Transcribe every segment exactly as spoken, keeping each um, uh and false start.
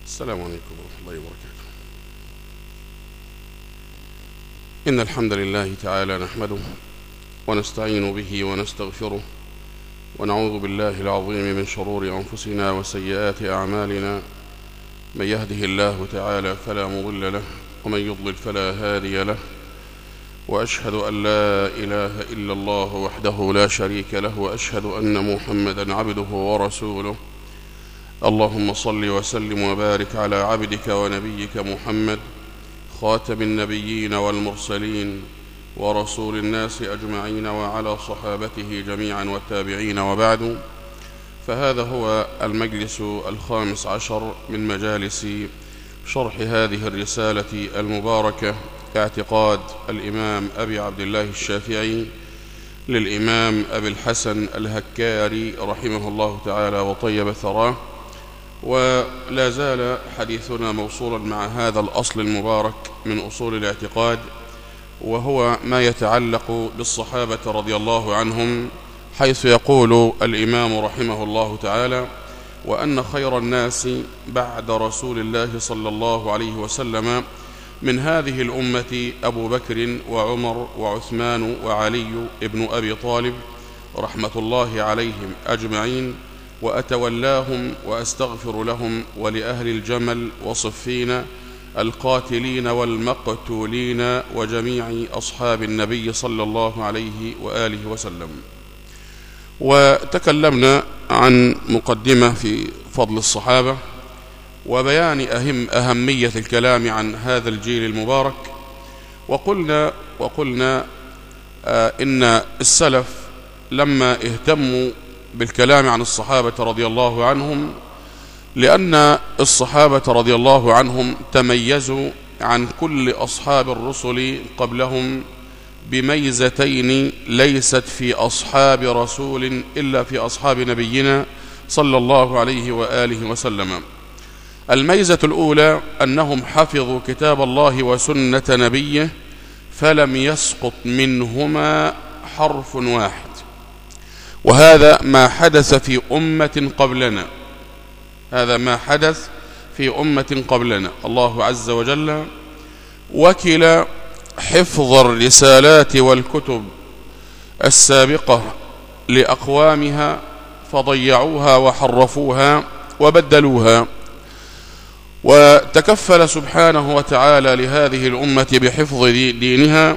السلام عليكم ورحمة الله وبركاته. إن الحمد لله تعالى نحمده ونستعين به ونستغفره ونعوذ بالله العظيم من شرور أنفسنا وسيئات أعمالنا. من يهده الله تعالى فلا مضل له ومن يضلل فلا هادي له، وأشهد أن لا إله إلا الله وحده لا شريك له، وأشهد أن محمدا عبده ورسوله. اللهم صل وسلم وبارك على عبدك ونبيك محمد خاتم النبيين والمرسلين ورسول الناس أجمعين، وعلى صحابته جميعا والتابعين، وبعد. فهذا هو المجلس الخامس عشر من مجالس شرح هذه الرسالة المباركة، اعتقاد الإمام أبي عبد الله الشافعي للإمام أبي الحسن الهكاري رحمه الله تعالى وطيب ثراه. ولا زال حديثنا موصولا مع هذا الأصل المبارك من أصول الاعتقاد، وهو ما يتعلق بالصحابة رضي الله عنهم، حيث يقول الإمام رحمه الله تعالى: وأن خير الناس بعد رسول الله صلى الله عليه وسلم من هذه الأمة أبو بكر وعمر وعثمان وعلي ابن أبي طالب رحمة الله عليهم أجمعين، وأتولاهم وأستغفر لهم ولأهل الجمل وصفين القاتلين والمقتولين وجميع أصحاب النبي صلى الله عليه وآله وسلم. وتكلمنا عن مقدمة في فضل الصحابة وبيان أهم أهمية الكلام عن هذا الجيل المبارك، وقلنا وقلنا آه إن السلف لما اهتموا بالكلام عن الصحابة رضي الله عنهم، لأن الصحابة رضي الله عنهم تميزوا عن كل أصحاب الرسل قبلهم بميزتين ليست في أصحاب رسول إلا في أصحاب نبينا صلى الله عليه وآله وسلم. الميزة الأولى أنهم حفظوا كتاب الله وسنة نبيه فلم يسقط منهما حرف واحد، وهذا ما حدث في أمة قبلنا هذا ما حدث في أمة قبلنا. الله عز وجل وكل حفظ الرسالات والكتب السابقة لأقوامها فضيعوها وحرفوها وبدلوها، وتكفل سبحانه وتعالى لهذه الأمة بحفظ دينها.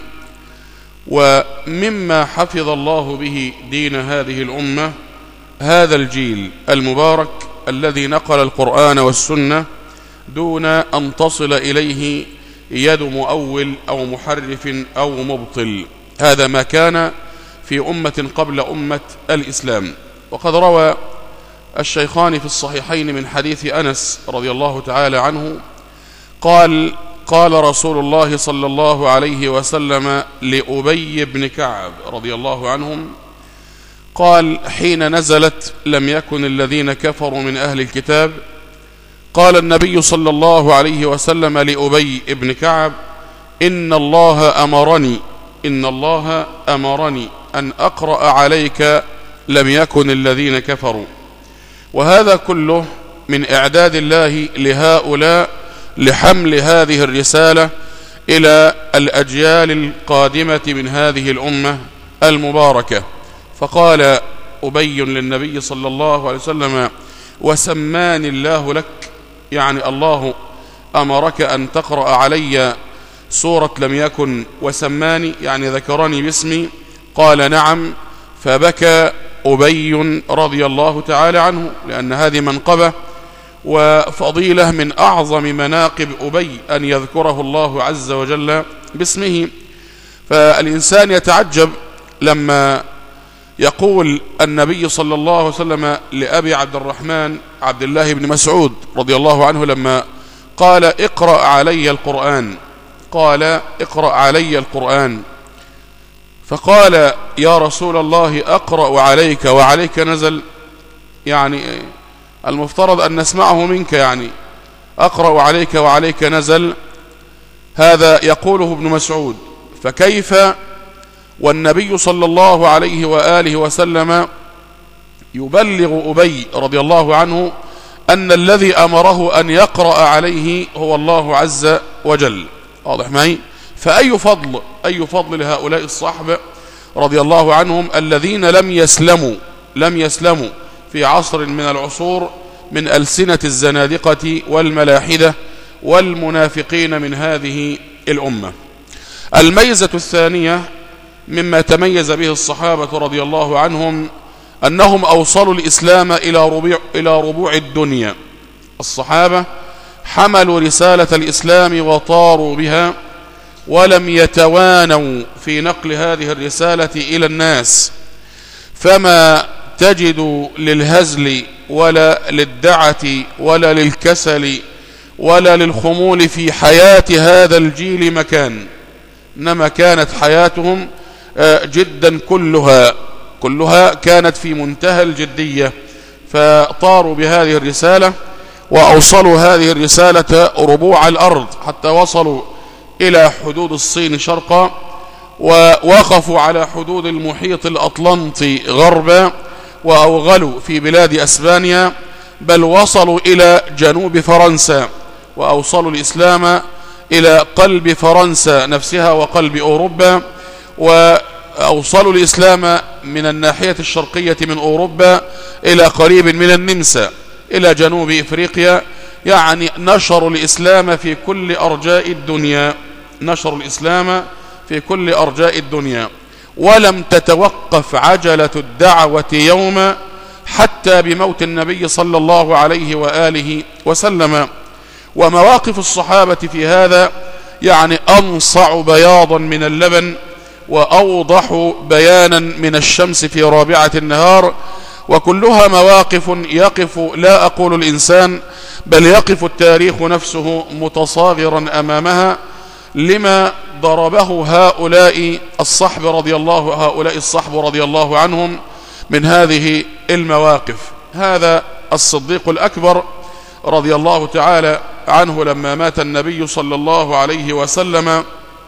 ومما حفظ الله به دين هذه الأمة هذا الجيل المبارك الذي نقل القرآن والسنة دون أن تصل إليه يد مؤول أو محرف أو مبطل. هذا ما كان في أمة قبل أمة الإسلام. وقد روى الشيخان في الصحيحين من حديث أنس رضي الله تعالى عنه قال: قال رسول الله صلى الله عليه وسلم لأبي بن كعب رضي الله عنهم، قال حين نزلت لم يكن الذين كفروا من أهل الكتاب، قال النبي صلى الله عليه وسلم لأبي بن كعب: إن الله أمرني إن الله أمرني أن أقرأ عليك لم يكن الذين كفروا. وهذا كله من إعداد الله لهؤلاء لحمل هذه الرسالة إلى الأجيال القادمة من هذه الأمة المباركة. فقال أبي للنبي صلى الله عليه وسلم: وسماني الله لك، يعني الله أمرك أن تقرأ علي سورة لم يكن وسماني، يعني ذكرني باسمي. قال: نعم. فبكى أبي رضي الله تعالى عنه، لأن هذه منقبة وفضيلة من أعظم مناقب أبي أن يذكره الله عز وجل باسمه. فالإنسان يتعجب لما يقول النبي صلى الله عليه وسلم لأبي عبد الرحمن عبد الله بن مسعود رضي الله عنه لما قال: اقرأ علي القرآن قال: اقرأ علي القرآن. فقال: يا رسول الله أقرأ عليك وعليك نزل، يعني المفترض أن نسمعه منك، يعني أقرأ عليك وعليك نزل. هذا يقوله ابن مسعود، فكيف والنبي صلى الله عليه وآله وسلم يبلغ أبي رضي الله عنه أن الذي أمره أن يقرأ عليه هو الله عز وجل. واضح معي؟ فأي فضل أي فضل لهؤلاء الصحبة رضي الله عنهم الذين لم يسلموا لم يسلموا في عصر من العصور من ألسنة الزنادقة والملاحدة والمنافقين من هذه الأمة. الميزة الثانية مما تميز به الصحابة رضي الله عنهم أنهم أوصلوا الإسلام إلى ربوع, إلى ربوع الدنيا. الصحابة حملوا رسالة الإسلام وطاروا بها ولم يتوانوا في نقل هذه الرسالة إلى الناس، فما تجد للهزل ولا للدعة ولا للكسل ولا للخمول في حياة هذا الجيل مكان، إنما كانت حياتهم جدا كلها كلها كانت في منتهى الجدية، فطاروا بهذه الرسالة وأوصلوا هذه الرسالة ربوع الأرض حتى وصلوا إلى حدود الصين شرقا، ووقفوا على حدود المحيط الأطلنطي غربا، وأوغلوا في بلاد أسبانيا، بل وصلوا إلى جنوب فرنسا وأوصلوا الإسلام إلى قلب فرنسا نفسها وقلب أوروبا، وأوصلوا الإسلام من الناحية الشرقية من أوروبا إلى قريب من النمسا إلى جنوب إفريقيا. يعني نشروا الإسلام في كل أرجاء الدنيا نشروا الإسلام في كل أرجاء الدنيا، ولم تتوقف عجلة الدعوة يوما حتى بموت النبي صلى الله عليه وآله وسلم. ومواقف الصحابة في هذا يعني أنصع بياضا من اللبن وأوضح بيانا من الشمس في رابعة النهار، وكلها مواقف يقف لا أقول الإنسان بل يقف التاريخ نفسه متصاغرا أمامها لما ضربه هؤلاء الصحب رضي الله هؤلاء الصحب رضي الله عنهم من هذه المواقف. هذا الصديق الأكبر رضي الله تعالى عنه لما مات النبي صلى الله عليه وسلم،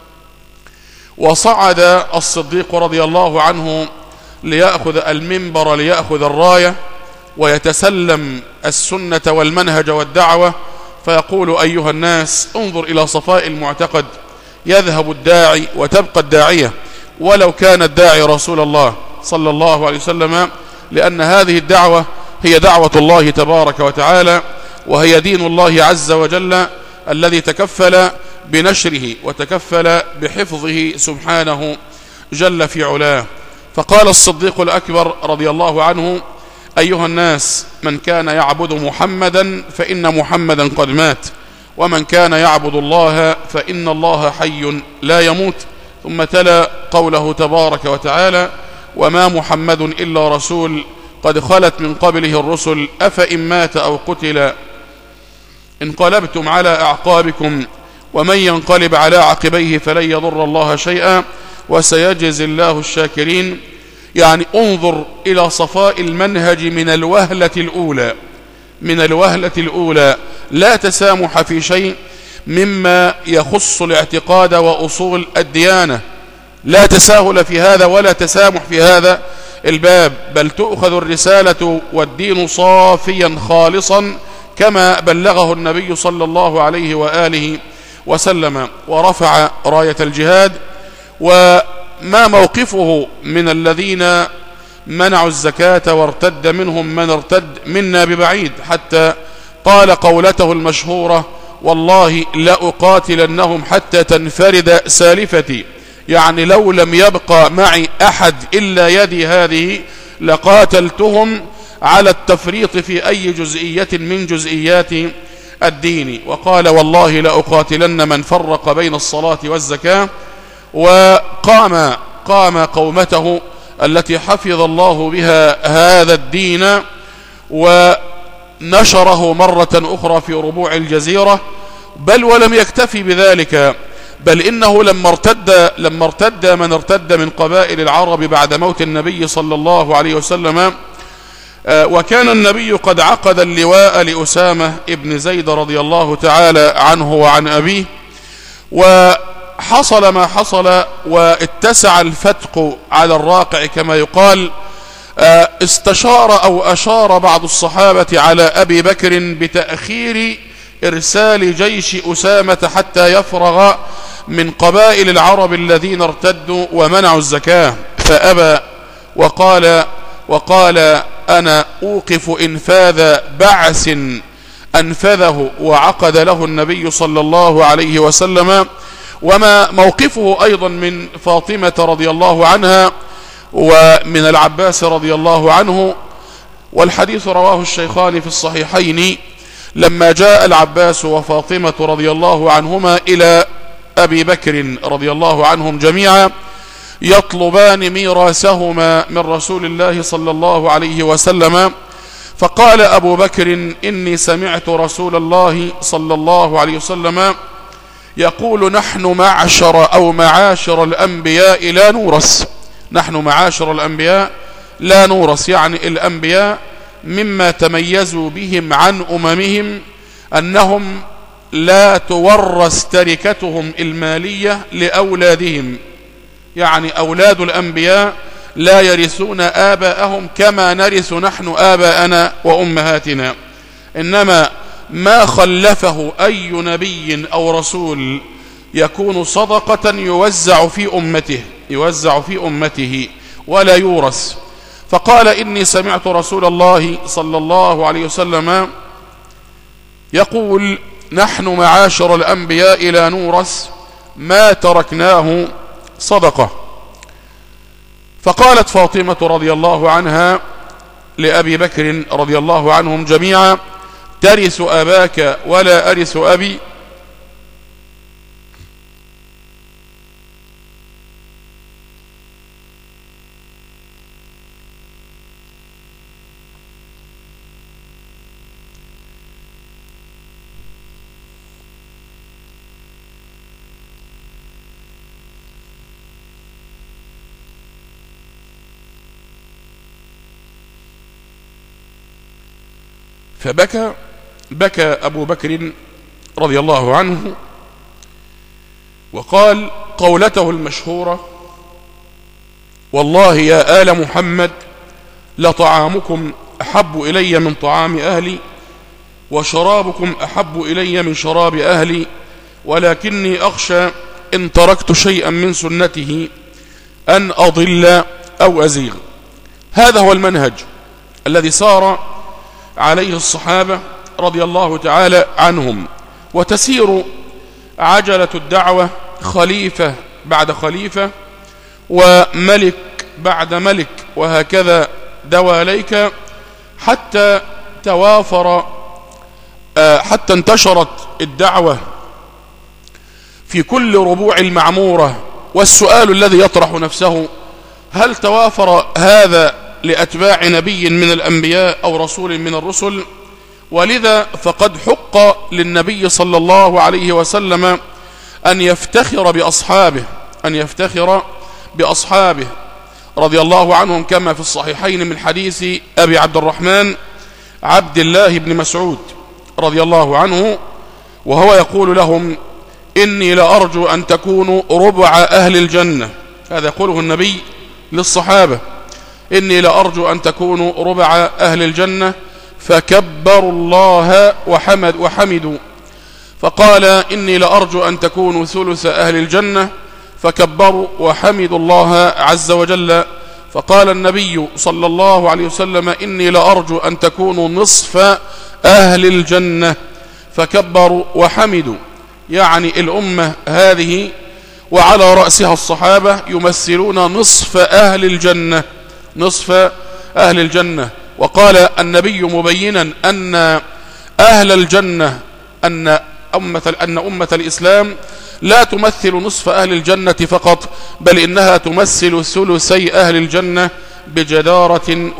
وصعد الصديق رضي الله عنه ليأخذ المنبر ليأخذ الراية ويتسلم السنة والمنهج والدعوة، فيقول: أيها الناس، انظر إلى صفاء المعتقد، يذهب الداعي وتبقى الداعية، ولو كان الداعي رسول الله صلى الله عليه وسلم، لأن هذه الدعوة هي دعوة الله تبارك وتعالى، وهي دين الله عز وجل الذي تكفل بنشره وتكفل بحفظه سبحانه جل في علاه. فقال الصديق الأكبر رضي الله عنه: أيها الناس، من كان يعبد محمدا فإن محمدا قد مات، ومن كان يعبد الله فإن الله حي لا يموت. ثم تلا قوله تبارك وتعالى: وما محمد إلا رسول قد خلت من قبله الرسل أفإن مات أو قتل انقلبتم على أعقابكم ومن ينقلب على عقبيه فلن يضر الله شيئا وسيجزي الله الشاكرين. يعني انظر إلى صفاء المنهج من الوهلة الأولى من الوهلة الأولى لا تسامح في شيء مما يخص الاعتقاد وأصول الديانة، لا تساهل في هذا ولا تسامح في هذا الباب، بل تؤخذ الرسالة والدين صافيا خالصا كما بلغه النبي صلى الله عليه وآله وسلم، ورفع راية الجهاد. وما موقفه من الذين منعوا الزكاة وارتد منهم من ارتد منا ببعيد، حتى قال قولته المشهورة: والله لأقاتلنهم حتى تنفرد سالفتي، يعني لو لم يبقى معي أحد إلا يدي هذه لقاتلتهم على التفريط في أي جزئية من جزئيات الدين. وقال: والله لأقاتلن من فرق بين الصلاة والزكاة. وقام قام قومته التي حفظ الله بها هذا الدين ونشره مرة أخرى في ربوع الجزيرة، بل ولم يكتفي بذلك، بل إنه لما ارتد لما ارتد من ارتد من قبائل العرب بعد موت النبي صلى الله عليه وسلم، وكان النبي قد عقد اللواء لأسامة ابن زيد رضي الله تعالى عنه وعن أبيه، وحصل ما حصل واتسع الفتق على الراقع كما يقال، استشار أو أشار بعض الصحابة على أبي بكر بتأخير إرسال جيش أسامة حتى يفرغ من قبائل العرب الذين ارتدوا ومنعوا الزكاة، فأبى وقال وقال أنا أوقف إنفاذ بعث أنفذه وعقد له النبي صلى الله عليه وسلم. وما موقفه أيضا من فاطمة رضي الله عنها ومن العباس رضي الله عنه، والحديث رواه الشيخان في الصحيحين لما جاء العباس وفاطمة رضي الله عنهما إلى أبي بكر رضي الله عنهم جميعا يطلبان ميراثهما من رسول الله صلى الله عليه وسلم، فقال أبو بكر إني سمعت رسول الله صلى الله عليه وسلم يقول نحن معشر أو معاشر الأنبياء لا نورث، نحن معاشر الأنبياء لا نورث، يعني الأنبياء مما تميزوا بهم عن أممهم أنهم لا تورث تركتهم المالية لأولادهم، يعني أولاد الأنبياء لا يرثون آباءهم كما نرث نحن آباءنا وأمهاتنا، إنما ما خلفه أي نبي أو رسول يكون صدقة يوزع في أمته يوزع في أمته ولا يورث. فقال إني سمعت رسول الله صلى الله عليه وسلم يقول نحن معاشر الأنبياء لا نورث ما تركناه صدقة. فقالت فاطمة رضي الله عنها لأبي بكر رضي الله عنهم جميعا ترث أباك ولا أرث أبي؟ فبكى بكى أبو بكر رضي الله عنه وقال قولته المشهورة والله يا آل محمد لطعامكم أحب إلي من طعام أهلي وشرابكم أحب إلي من شراب أهلي ولكني أخشى إن تركت شيئا من سنته أن أضل أو أزيغ. هذا هو المنهج الذي سار عليه الصحابة رضي الله تعالى عنهم، وتسير عجلة الدعوة خليفة بعد خليفة وملك بعد ملك، وهكذا دواليك حتى توافر حتى انتشرت الدعوة في كل ربوع المعمورة. والسؤال الذي يطرح نفسه هل توافر هذا لأتباع نبي من الأنبياء أو رسول من الرسل؟ ولذا فقد حق للنبي صلى الله عليه وسلم أن يفتخر بأصحابه أن يفتخر بأصحابه رضي الله عنهم، كما في الصحيحين من حديث أبي عبد الرحمن عبد الله بن مسعود رضي الله عنه، وهو يقول لهم إني لأرجو أن تكونوا ربع أهل الجنة. هذا يقوله النبي للصحابة، إني لأرجو أن تكونوا ربع أهل الجنة، فكبروا الله وحمد وحمدوا. فقال إني لأرجو أن تكونوا ثلث أهل الجنة، فكبروا وحمدوا الله عز وجل. فقال النبي صلى الله عليه وسلم إني لأرجو أن تكونوا نصف أهل الجنة، فكبروا وحمدوا. يعني الأمة هذه وعلى رأسها الصحابة يمثلون نصف أهل الجنة نصف أهل الجنة. وقال النبي مبينا أن أهل الجنة أن أمة, أن أمة الإسلام لا تمثل نصف أهل الجنة فقط، بل إنها تمثل ثلثي أهل الجنة بجدارة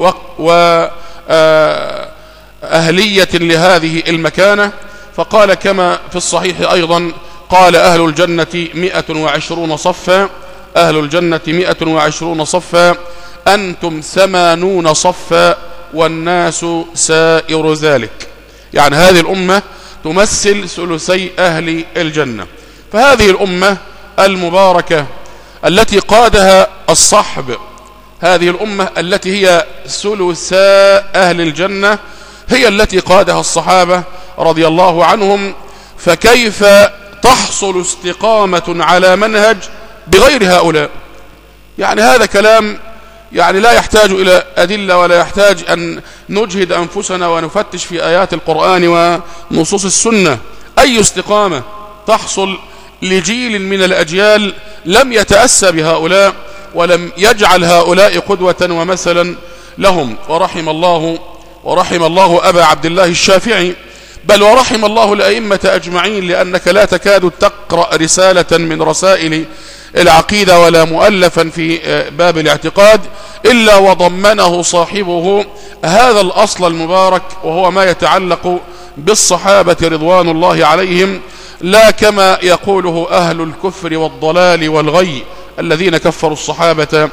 وأهلية لهذه المكانة. فقال كما في الصحيح أيضا قال أهل الجنة مئة وعشرون صفا أهل الجنة مئة وعشرون صفا أنتم ثمانون صفا والناس سائر ذلك. يعني هذه الأمة تمثل ثلثي أهل الجنة. فهذه الأمة المباركة التي قادها الصحب هذه الأمة التي هي ثلثاء أهل الجنة هي التي قادها الصحابة رضي الله عنهم، فكيف تحصل استقامة على منهج بغير هؤلاء؟ يعني هذا كلام يعني لا يحتاج إلى أدلة ولا يحتاج أن نجهد أنفسنا ونفتش في آيات القرآن ونصوص السنة. أي استقامة تحصل لجيل من الأجيال لم يتأسى بهؤلاء ولم يجعل هؤلاء قدوة ومثلا لهم؟ ورحم الله ورحم الله أبا عبد الله الشافعي، بل ورحم الله الأئمة أجمعين، لأنك لا تكاد تقرأ رسالة من رسائل العقيدة ولا مؤلفا في باب الاعتقاد إلا وضمنه صاحبه هذا الأصل المبارك، وهو ما يتعلق بالصحابة رضوان الله عليهم، لا كما يقوله أهل الكفر والضلال والغي الذين كفروا الصحابة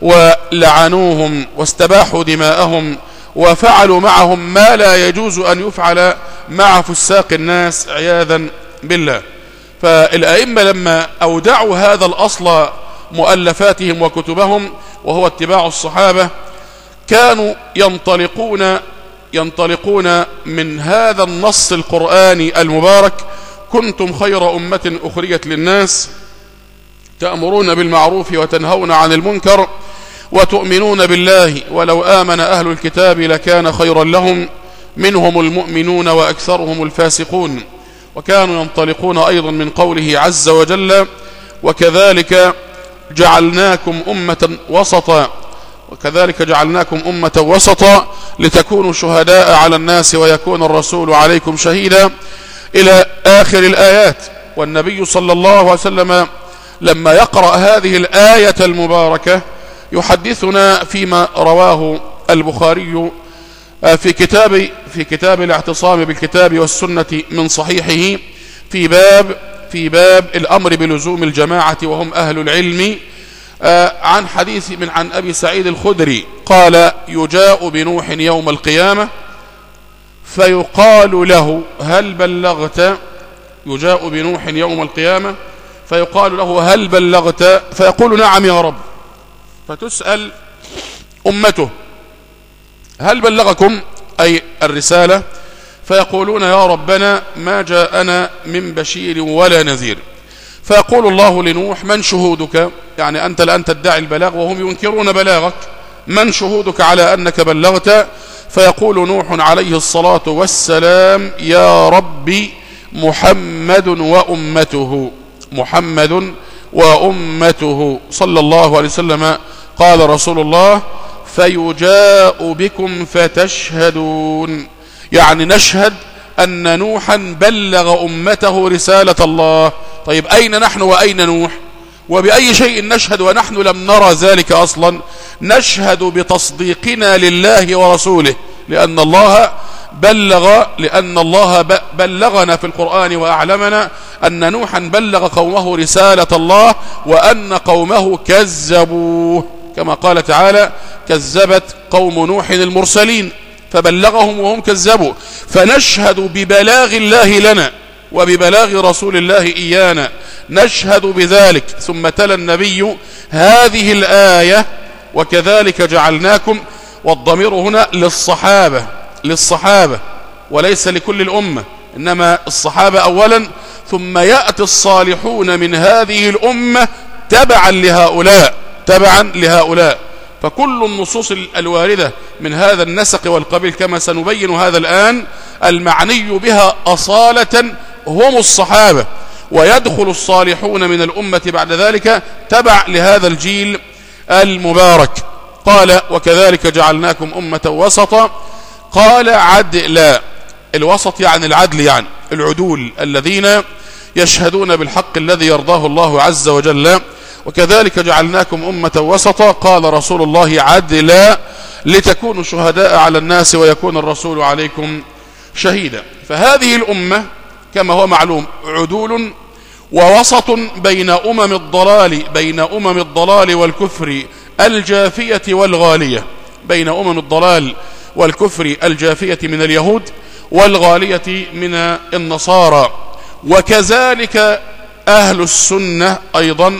ولعنوهم واستباحوا دماءهم وفعلوا معهم ما لا يجوز أن يفعل مع فساق الناس عياذا بالله. فالأئمة لما أودعوا هذا الأصل مؤلفاتهم وكتبهم وهو اتباع الصحابة كانوا ينطلقون ينطلقون من هذا النص القرآني المبارك: كنتم خير أمة أخرجت للناس تأمرون بالمعروف وتنهون عن المنكر وتؤمنون بالله ولو آمن أهل الكتاب لكان خيرا لهم منهم المؤمنون وأكثرهم الفاسقون. وكانوا ينطلقون أيضا من قوله عز وجل: وكذلك جعلناكم أمة وسطا وكذلك جعلناكم أمة وسطا لتكونوا شهداء على الناس ويكون الرسول عليكم شهيدا، إلى آخر الآيات. والنبي صلى الله عليه وسلم لما يقرأ هذه الآية المباركة يحدثنا فيما رواه البخاري في كتاب في كتاب الاعتصام بالكتاب والسنة من صحيحه في باب في باب الأمر بلزوم الجماعة وهم أهل العلم، عن حديث من عن أبي سعيد الخدري قال: يجاء بنوح يوم القيامة فيقال له: هل بلغت؟ يجاء بنوح يوم القيامة فيقال له: هل بلغت؟ فيقول: نعم يا رب. فتسأل أمته: هل بلغكم؟ أي الرسالة. فيقولون: يا ربنا ما جاءنا من بشير ولا نذير. فيقول الله لنوح: من شهودك؟ يعني أنت الآن تدعي البلاغ وهم ينكرون بلاغك، من شهودك على أنك بلغت؟ فيقول نوح عليه الصلاة والسلام: يا ربي محمد وأمته محمد وأمته صلى الله عليه وسلم. قال رسول الله: فيجاء بكم فتشهدون، يعني نشهد أن نوحا بلغ أمته رسالة الله. طيب أين نحن وأين نوح؟ وبأي شيء نشهد ونحن لم نرى ذلك أصلا؟ نشهد بتصديقنا لله ورسوله، لأن الله بلغ لأن الله بلغنا في القرآن وأعلمنا أن نوحا بلغ قومه رسالة الله وأن قومه كذبوه، كما قال تعالى: كذبت قوم نوح المرسلين، فبلغهم وهم كذبوا. فنشهد ببلاغ الله لنا وببلاغ رسول الله إيانا، نشهد بذلك. ثم تلا النبي هذه الآية: وكذلك جعلناكم، والضمير هنا للصحابة للصحابة وليس لكل الأمة، إنما الصحابة أولا، ثم يأتي الصالحون من هذه الأمة تبعا لهؤلاء تبعا لهؤلاء فكل النصوص الواردة من هذا النسق والقبيل كما سنبين هذا الآن المعني بها أصالة هم الصحابة، ويدخل الصالحون من الأمة بعد ذلك تبع لهذا الجيل المبارك. قال: وكذلك جعلناكم أمة وسطا. قال: عدلا. الوسط يعني العدل، يعني العدول الذين يشهدون بالحق الذي يرضاه الله عز وجل. وكذلك جعلناكم أمة وسطا. قال رسول الله: عدلا لتكونوا شهداء على الناس ويكون الرسول عليكم شهيدا. فهذه الأمة كما هو معلوم عدول ووسط بين أمم الضلال بين أمم الضلال والكفر الجافية والغالية بين أمم الضلال والكفر الجافية من اليهود والغالية من النصارى. وكذلك أهل السنة أيضا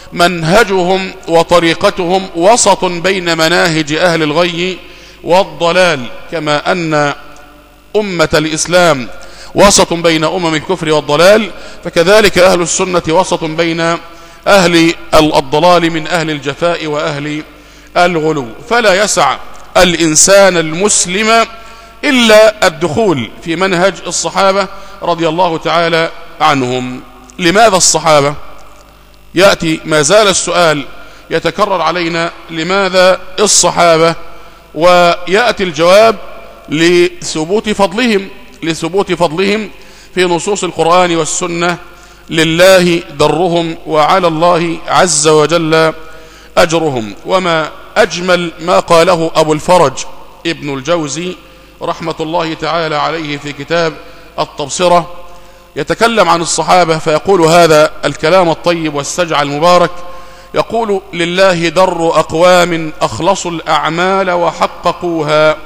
منهجهم وطريقتهم وسط بين مناهج أهل الغي والضلال، كما أن أمة الإسلام وسط بين أمم الكفر والضلال، فكذلك أهل السنة وسط بين أهل الضلال من أهل الجفاء وأهل الغلو. فلا يسع الإنسان المسلم إلا الدخول في منهج الصحابة رضي الله تعالى عنهم. لماذا الصحابة؟ يأتي ما زال السؤال يتكرر علينا، لماذا الصحابة؟ ويأتي الجواب لثبوت فضلهم لثبوت فضلهم في نصوص القرآن والسنة. لله درهم وعلى الله عز وجل أجرهم. وما أجمل ما قاله أبو الفرج ابن الجوزي رحمة الله تعالى عليه في كتاب التبصرة، يتكلم عن الصحابة فيقول هذا الكلام الطيب والسجع المبارك، يقول: لله در أقوام أخلصوا الأعمال وحققوها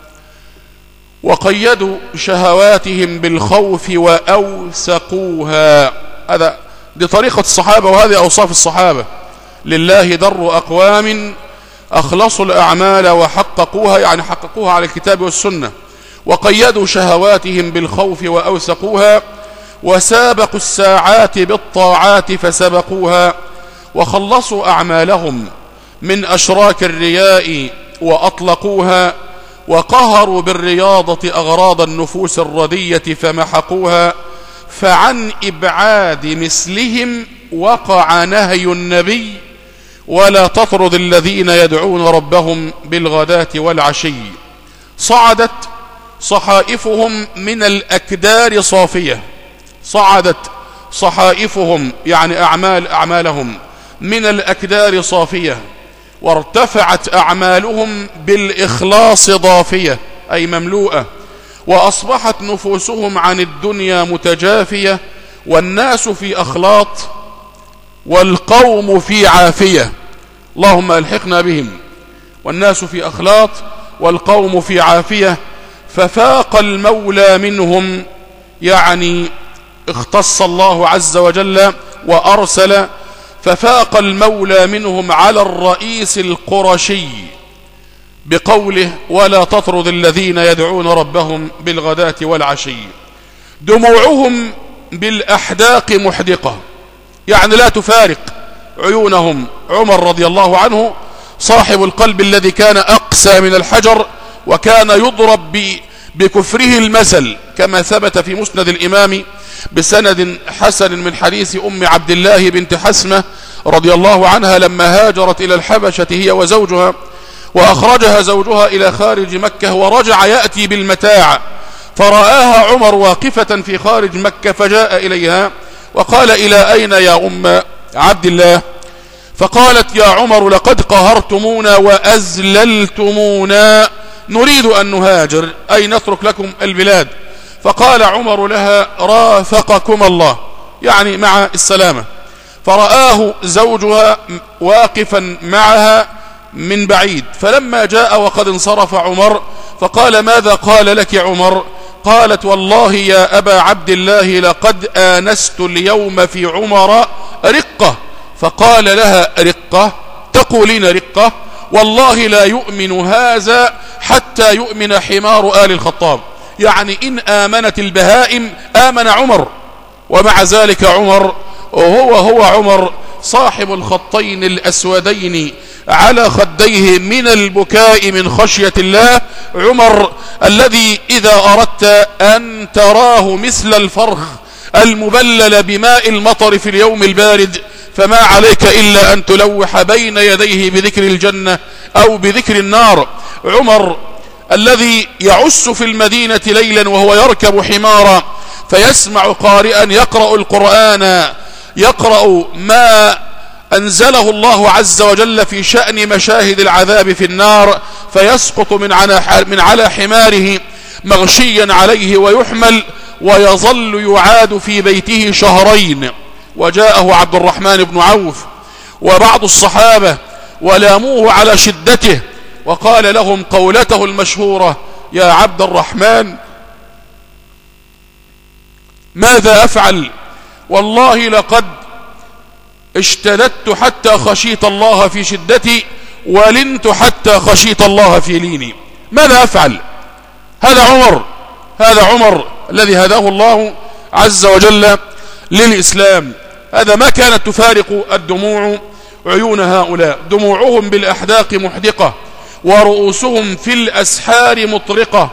وقيدوا شهواتهم بالخوف وأوسقوها. هذا دي طريقة الصحابة وهذه أوصاف الصحابة. لله در أقوام أخلصوا الأعمال وحققوها، يعني حققوها على الكتاب والسنة، وقيدوا شهواتهم بالخوف وأوسقوها، وسابقوا الساعات بالطاعات فسبقوها، وخلصوا أعمالهم من أشراك الرياء وأطلقوها، وقهروا بالرياضة أغراض النفوس الردية فمحقوها، فعن إبعاد مثلهم وقع نهي النبي: ولا تطرد الذين يدعون ربهم بالغداة والعشي. صعدت صحائفهم من الأكدار صافية، صعدت صحائفهم يعني أعمال أعمالهم من الأكدار صافية، وارتفعت أعمالهم بالإخلاص ضافية أي مملوءة، وأصبحت نفوسهم عن الدنيا متجافية، والناس في أخلاط والقوم في عافية. اللهم ألحقنا بهم. والناس في أخلاط والقوم في عافية، ففاق المولى منهم، يعني اختص الله عز وجل وأرسل، ففاق المولى منهم على الرئيس القرشي بقوله: ولا تطرد الذين يدعون ربهم بالغداة والعشي. دموعهم بالأحداق محدقة، يعني لا تفارق عيونهم. عمر رضي الله عنه صاحب القلب الذي كان أقسى من الحجر، وكان يضرب بكفره المثل، كما ثبت في مسند الإمام بسند حسن من حديث أم عبد الله بنت حسمة رضي الله عنها لما هاجرت إلى الحبشة هي وزوجها، وأخرجها زوجها إلى خارج مكة، ورجع يأتي بالمتاع، فرآها عمر واقفة في خارج مكة، فجاء إليها وقال: إلى أين يا أم عبد الله؟ فقالت: يا عمر لقد قهرتمونا وأزللتمونا، نريد أن نهاجر، أي نترك لكم البلاد. فقال عمر لها: رافقكم الله، يعني مع السلامة. فرآه زوجها واقفا معها من بعيد، فلما جاء وقد انصرف عمر فقال: ماذا قال لك عمر؟ قالت: والله يا أبا عبد الله لقد آنست اليوم في عمر رقة. فقال لها: رقة؟ تقولين رقة؟ والله لا يؤمن هذا حتى يؤمن حمار آل الخطاب، يعني إن آمنت البهائم آمن عمر. ومع ذلك عمر وهو هو عمر صاحب الخطين الأسودين على خديه من البكاء من خشية الله، عمر الذي إذا أردت أن تراه مثل الفرخ المبلل بماء المطر في اليوم البارد، فما عليك إلا أن تلوح بين يديه بذكر الجنة أو بذكر النار. عمر الذي يعس في المدينة ليلا وهو يركب حمارا، فيسمع قارئا يقرأ القرآن، يقرأ ما أنزله الله عز وجل في شأن مشاهد العذاب في النار، فيسقط من من على حماره مغشيا عليه ويحمل، ويظل يعاد في بيته شهرين. وجاءه عبد الرحمن بن عوف وبعض الصحابة ولاموه على شدته، وقال لهم قولته المشهورة: يا عبد الرحمن ماذا أفعل؟ والله لقد اشتددت حتى خشيت الله في شدتي، ولنت حتى خشيت الله في ليني. ماذا أفعل؟ هذا عمر، هذا عمر الذي هداه الله عز وجل للإسلام. هذا ما كانت تفارق الدموع عيون هؤلاء، دموعهم بالأحداق محدقة، ورؤوسهم في الأسحار مطرقة،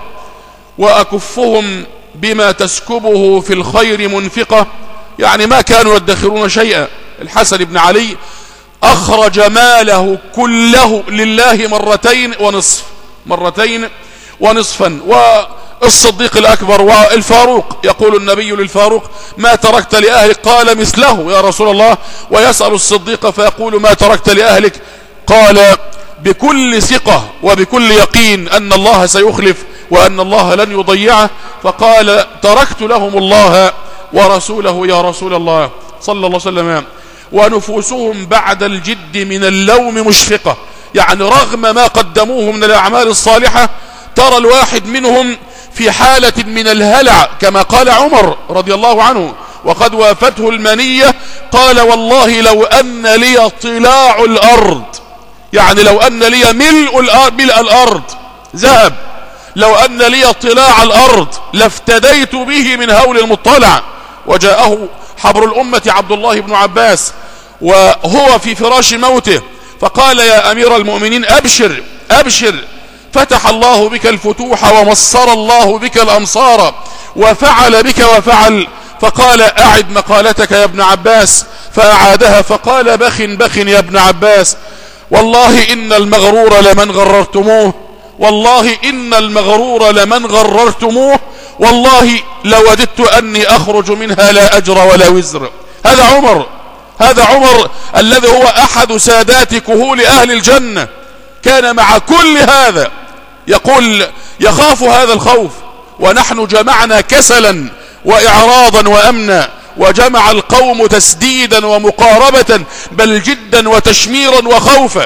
وأكفهم بما تسكبه في الخير منفقة. يعني ما كانوا يدخرون شيئا. الحسن بن علي أخرج ماله كله لله مرتين ونصف، مرتين ونصفا. والصديق الأكبر والفاروق، يقول النبي للفاروق: ما تركت لأهلك؟ قال: مثله يا رسول الله. ويسأل الصديق فيقول: ما تركت لأهلك؟ قال بكل ثقة وبكل يقين أن الله سيخلف وأن الله لن يضيعه. فقال: تركت لهم الله ورسوله يا رسول الله صلى الله عليه وسلم. ونفوسهم بعد الجد من اللوم مشفقة، يعني رغم ما قدموه من الأعمال الصالحة ترى الواحد منهم في حالة من الهلع، كما قال عمر رضي الله عنه وقد وافته المنية، قال: والله لو أن لي طلاع الأرض، يعني لو أن لي ملء الأرض, ملء الأرض ذهب، لو أن لي طلاع الأرض لافتديت به من هول المطلع. وجاءه حبر الأمة عبد الله بن عباس وهو في فراش موته، فقال: يا أمير المؤمنين أبشر أبشر، فتح الله بك الفتوح ومصر الله بك الأمصار وفعل بك وفعل. فقال: أعد مقالتك يا ابن عباس، فأعادها فقال: بخ بخ يا ابن عباس، والله إن المغرور لمن غررتموه، والله إن المغرور لمن غررتموه، والله لوددت أني أخرج منها لا أجر ولا وزر. هذا عمر، هذا عمر الذي هو أحد سادات كهول أهل الجنة، كان مع كل هذا يقول يخاف هذا الخوف. ونحن جمعنا كسلا وإعراضا وأمنا، وجمع القوم تسديدا ومقاربة، بل جدا وتشميرا وخوفا.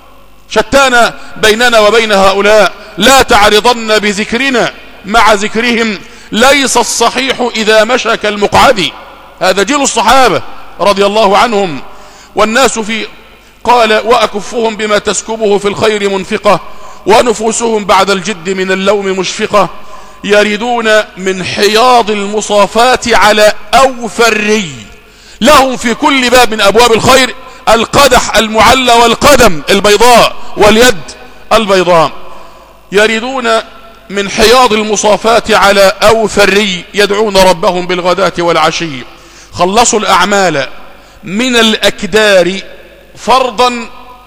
شتان بيننا وبين هؤلاء. لا تعرضن بذكرنا مع ذكرهم، ليس الصحيح إذا مشى كالمقعد. هذا جيل الصحابة رضي الله عنهم. والناس في قال: وأكفهم بما تسكبه في الخير منفقة، ونفوسهم بعد الجد من اللوم مشفقة، يردون من حياض المصافات على أوفى الري. لهم في كل باب من أبواب الخير القدح المعلى والقدم البيضاء واليد البيضاء. يردون من حياض المصافات على أوفى الري، يدعون ربهم بالغداة والعشي. خلصوا الأعمال من الأكدار فرضا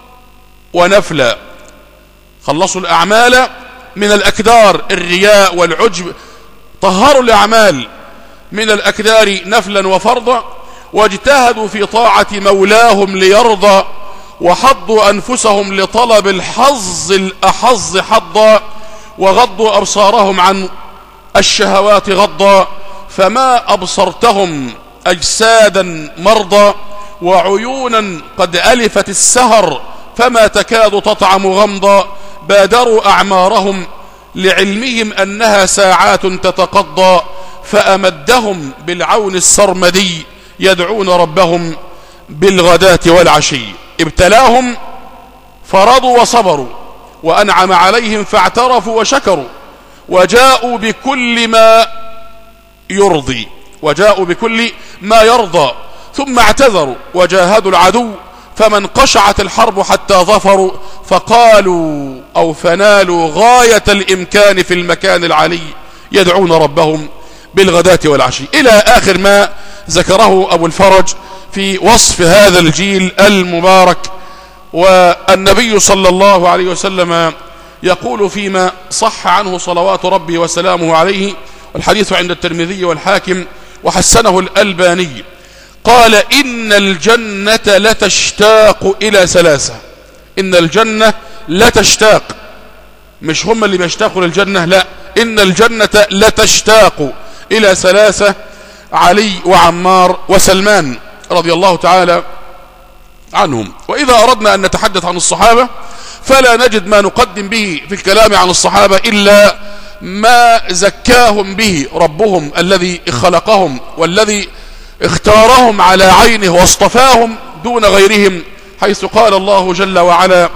ونفلا. خلصوا الأعمال من الأكدار، الرياء والعجب، طهروا الأعمال من الأكدار نفلا وفرضا، واجتهدوا في طاعة مولاهم ليرضى، وحضوا أنفسهم لطلب الحظ الأحظ حظا، وغضوا أبصارهم عن الشهوات غضا. فما أبصرتهم أجسادا مرضى، وعيونا قد ألفت السهر، فما تكاد تطعم غمضا. بادروا أعمارهم لعلمهم أنها ساعات تتقضى، فأمدهم بالعون السرمدي، يدعون ربهم بالغداة والعشي. ابتلاهم فرضوا وصبروا، وأنعم عليهم فاعترفوا وشكروا، وجاءوا بكل ما يرضي، وجاءوا بكل ما يرضى، ثم اعتذروا وجاهدوا العدو، فمن قشعت الحرب حتى ظفروا، فقالوا أو فنالوا غاية الإمكان في المكان العلي، يدعون ربهم بالغداة والعشي، إلى آخر ما ذكره أبو الفرج في وصف هذا الجيل المبارك. والنبي صلى الله عليه وسلم يقول فيما صح عنه صلوات ربي وسلامه عليه، والحديث عند الترمذي والحاكم وحسنه الألباني، قال: إن الجنة لتشتاق إلى ثلاثة. إن الجنة لتشتاق، مش هم اللي بيشتاقوا للجنة، لا، إن الجنة لتشتاق إلى ثلاثة: علي وعمار وسلمان رضي الله تعالى عنهم. وإذا أردنا أن نتحدث عن الصحابة فلا نجد ما نقدم به في الكلام عن الصحابة إلا ما زكاهم به ربهم الذي خلقهم والذي اختارهم على عينه واصطفاهم دون غيرهم، حيث قال الله جل وعلا: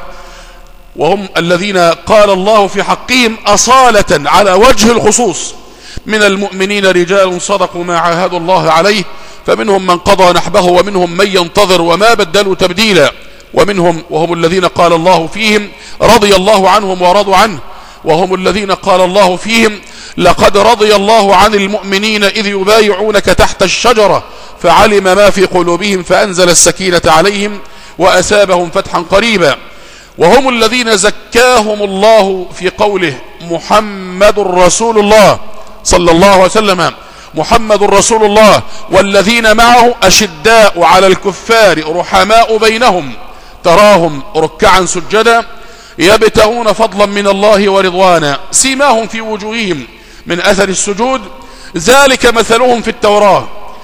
وهم الذين قال الله في حقهم أصالة على وجه الخصوص: من المؤمنين رجال صدقوا ما عاهدوا الله عليه فمنهم من قضى نحبه ومنهم من ينتظر وما بدلوا تبديلا. ومنهم وهم الذين قال الله فيهم رضي الله عنهم ورضوا عنه، وهم الذين قال الله فيهم: لقد رضي الله عن المؤمنين إذ يبايعونك تحت الشجرة فعلم ما في قلوبهم فأنزل السكينة عليهم وأثابهم فتحا قريبا. وهم الذين زكاهم الله في قوله: محمد رسول الله صلى الله عليه وسلم، محمد رسول الله والذين معه أشداء على الكفار رحماء بينهم تراهم ركعا سجدا يبتغون فضلا من الله ورضوانا سيماهم في وجوههم من أثر السجود ذلك مثلهم في التوراة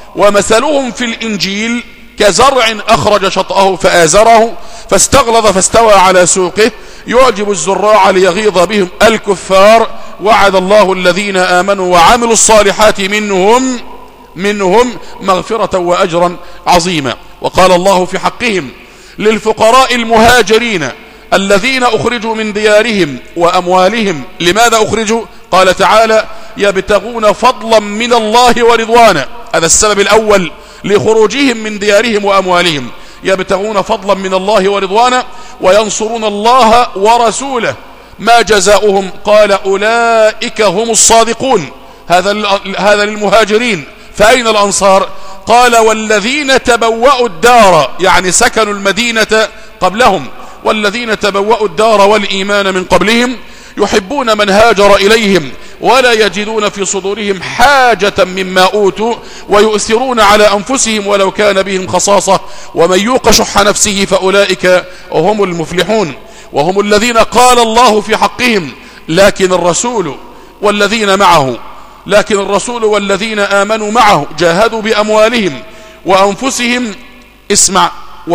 ومثلهم في الإنجيل كزرع أخرج شطأه فآزره فاستغلظ فاستوى على سوقه يعجب الزراع ليغيظ بهم الكفار وعد الله الذين آمنوا وعملوا الصالحات منهم منهم مغفرة وأجرا عظيما. وقال الله في حقهم: للفقراء المهاجرين الذين أخرجوا من ديارهم وأموالهم. لماذا أخرجوا؟ قال تعالى: يبتغون فضلا من الله ورضوانا. هذا السبب الأول لخروجهم من ديارهم وأموالهم، يبتغون فضلا من الله ورضوانا وينصرون الله ورسوله. ما جزاؤهم؟ قال: أولئك هم الصادقون. هذا هذا للمهاجرين. فأين الأنصار؟ قال: والذين تبوأوا الدار، يعني سكنوا المدينة قبلهم، والذين تبوأوا الدار والإيمان من قبلهم يحبون من هاجر إليهم ولا يجدون في صدورهم حاجة مما أوتوا ويؤثرون على أنفسهم ولو كان بهم خصاصة ومن يوق شح نفسه فأولئك هم المفلحون. وهم الذين قال الله في حقهم: لكن الرسول والذين معه لكن الرسول والذين آمنوا معه جاهدوا بأموالهم وأنفسهم. اسمع: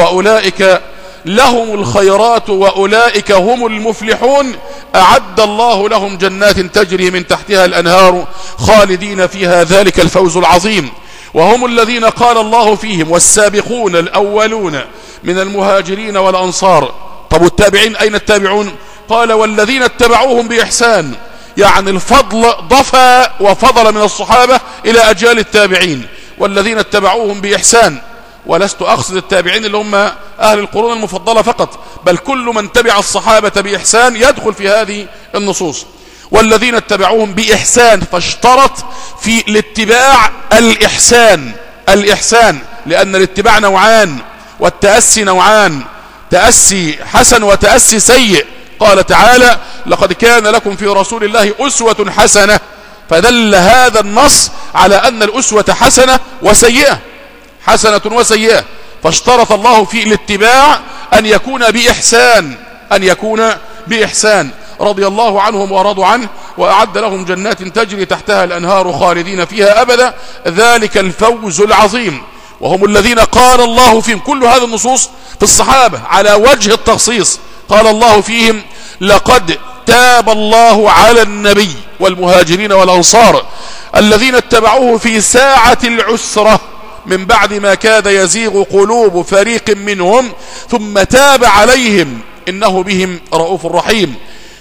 وأولئك لهم الخيرات وأولئك هم المفلحون. أعد الله لهم جنات تجري من تحتها الأنهار خالدين فيها ذلك الفوز العظيم. وهم الذين قال الله فيهم: والسابقون الأولون من المهاجرين والأنصار. طب والتابعين أين التابعون؟ قال: والذين اتبعوهم بإحسان، يعني الفضل ضفى وفضل من الصحابة إلى أجيال التابعين. والذين اتبعوهم بإحسان، ولست أقصد التابعين اللي هم أهل القرون المفضلة فقط، بل كل من تبع الصحابة بإحسان يدخل في هذه النصوص. والذين اتبعوهم بإحسان، فاشترط في الاتباع الإحسان الإحسان لأن الاتباع نوعان والتأسي نوعان، تأسي حسن وتأسي سيء. قال تعالى: لقد كان لكم في رسول الله أسوة حسنة، فدل هذا النص على أن الأسوة حسنة وسيئة، حسنة وسيئة. فاشترط الله في الاتباع أن يكون بإحسان أن يكون بإحسان رضي الله عنهم ورضوا عنه وأعد لهم جنات تجري تحتها الأنهار خالدين فيها أبدا ذلك الفوز العظيم. وهم الذين قال الله فيهم، كل هذه النصوص في الصحابة على وجه التخصيص. قال الله فيهم: لقد تاب الله على النبي والمهاجرين والأنصار الذين اتبعوه في ساعة العسرة من بعد ما كاد يزيغ قلوب فريق منهم ثم تاب عليهم إنه بهم رؤوف رحيم.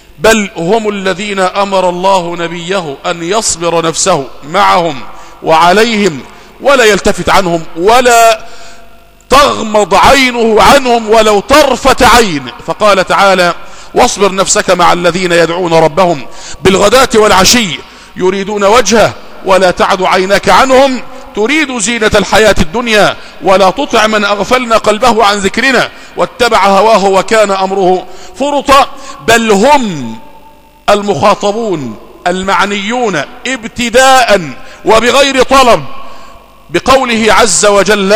بل هم الذين أمر الله نبيه أن يصبر نفسه معهم وعليهم ولا يلتفت عنهم ولا تغمض عينه عنهم ولو طرفة عين. فقال تعالى: واصبر نفسك مع الذين يدعون ربهم بالغداة والعشي يريدون وجهه ولا تعد عيناك عنهم تريد زينة الحياة الدنيا ولا تطع من أغفلنا قلبه عن ذكرنا واتبع هواه وكان أمره فرطا. بل هم المخاطبون المعنيون ابتداء وبغير طلب بقوله عز وجل: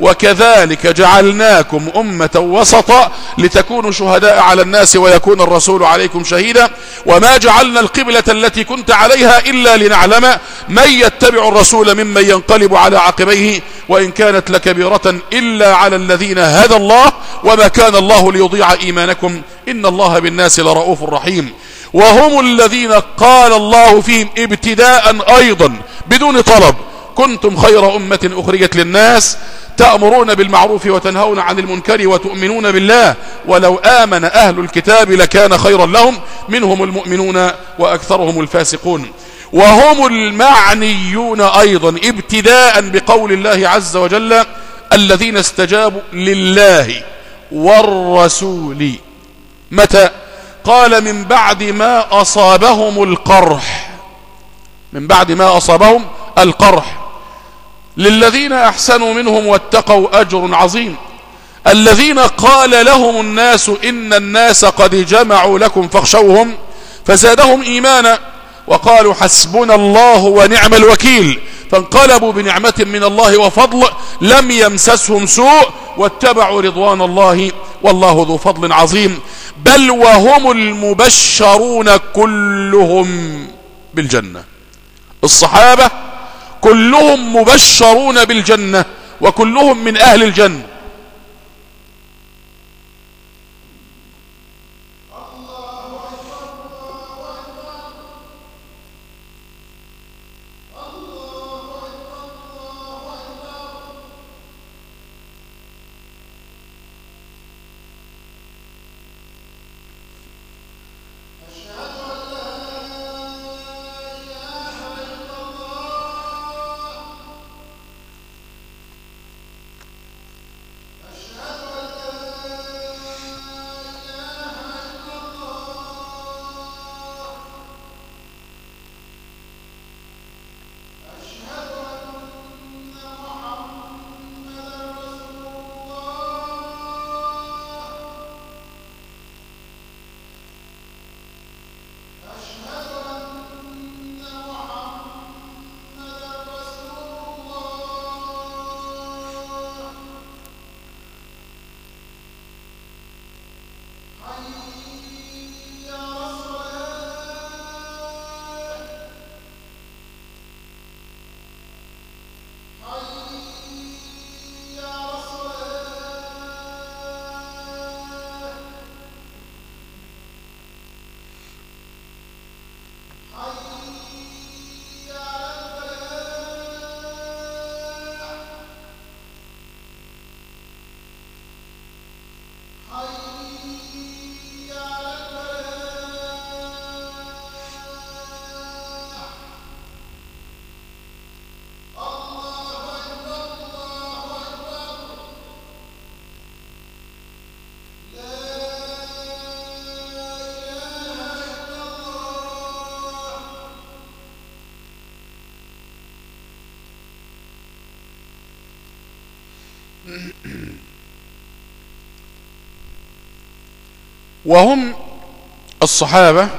وكذلك جعلناكم أمة وسطا لتكونوا شهداء على الناس ويكون الرسول عليكم شهيدا وما جعلنا القبلة التي كنت عليها إلا لنعلم من يتبع الرسول ممن ينقلب على عقبيه وإن كانت لكبيرة إلا على الذين هدى الله وما كان الله ليضيع إيمانكم إن الله بالناس لرؤوف رحيم. وهم الذين قال الله فيهم ابتداء أيضا بدون طلب: كنتم خير أمة أخرجت للناس تأمرون بالمعروف وتنهون عن المنكر وتؤمنون بالله ولو آمن أهل الكتاب لكان خيرا لهم منهم المؤمنون وأكثرهم الفاسقون. وهم المعنيون أيضا ابتداء بقول الله عز وجل الذين استجابوا لله والرسول متى؟ قال من بعد ما أصابهم القرح، من بعد ما أصابهم القرح. للذين أحسنوا منهم واتقوا أجر عظيم. الذين قال لهم الناس إن الناس قد جمعوا لكم فاخشوهم فزادهم إيمانا وقالوا حسبنا الله ونعم الوكيل فانقلبوا بنعمة من الله وفضل لم يمسسهم سوء واتبعوا رضوان الله والله ذو فضل عظيم. بل وهم المبشرون كلهم بالجنة. الصحابة كلهم مبشرون بالجنة وكلهم من أهل الجنة. وهم الصحابة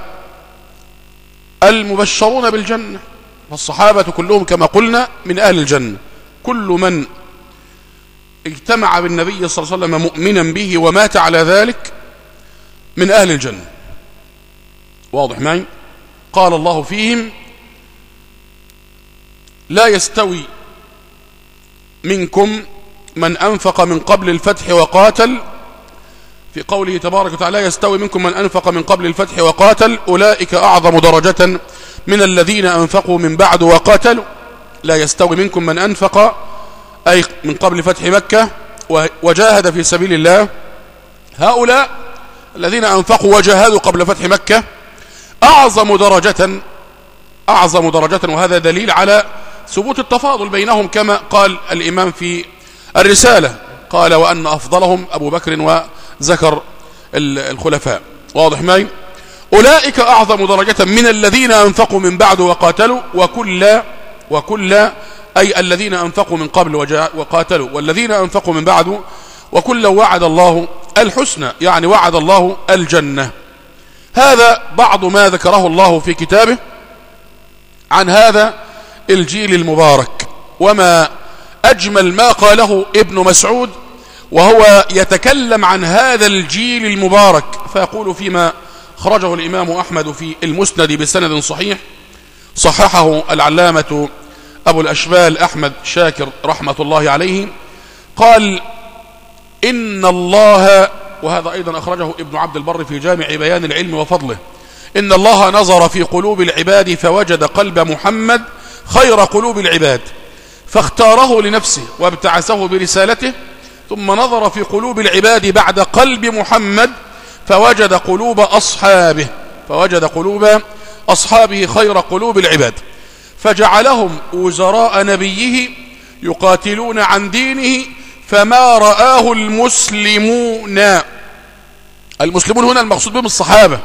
المبشرون بالجنة. فالصحابة كلهم كما قلنا من أهل الجنة. كل من اجتمع بالنبي صلى الله عليه وسلم مؤمنا به ومات على ذلك من أهل الجنة. واضح معي؟ قال الله فيهم لا يستوي منكم من أنفق من قبل الفتح وقاتل. في قوله تبارك وتعالى يستوي منكم من أنفق من قبل الفتح وقاتل أولئك أعظم درجة من الذين أنفقوا من بعد وقاتلوا. لا يستوي منكم من أنفق أي من قبل فتح مكة وجاهد في سبيل الله. هؤلاء الذين أنفقوا وجاهدوا قبل فتح مكة أعظم درجة أعظم درجة وهذا دليل على ثبوت التفاضل بينهم كما قال الإمام في الرسالة قال وأن أفضلهم أبو بكر وذكر الخلفاء. واضح معي؟ أولئك أعظم درجة من الذين أنفقوا من بعد وقاتلوا وكل وكل أي الذين أنفقوا من قبل وقاتلوا والذين أنفقوا من بعد وكل وعد الله الحسنى يعني وعد الله الجنة. هذا بعض ما ذكره الله في كتابه عن هذا الجيل المبارك. وما أجمل ما قاله ابن مسعود وهو يتكلم عن هذا الجيل المبارك فيقول فيما خرجه الإمام أحمد في المسند بسند صحيح صححه العلامة أبو الأشبال أحمد شاكر رحمة الله عليه قال إن الله وهذا أيضا أخرجه ابن عبد البر في جامع بيان العلم وفضله إن الله نظر في قلوب العباد فوجد قلب محمد خير قلوب العباد فاختاره لنفسه وابتعثه برسالته، ثم نظر في قلوب العباد بعد قلب محمد فوجد قلوب أصحابه فوجد قلوب أصحابه خير قلوب العباد، فجعلهم وزراء نبيه يقاتلون عن دينه، فما رآه المسلمون. المسلمون هنا المقصود بهم الصحابة،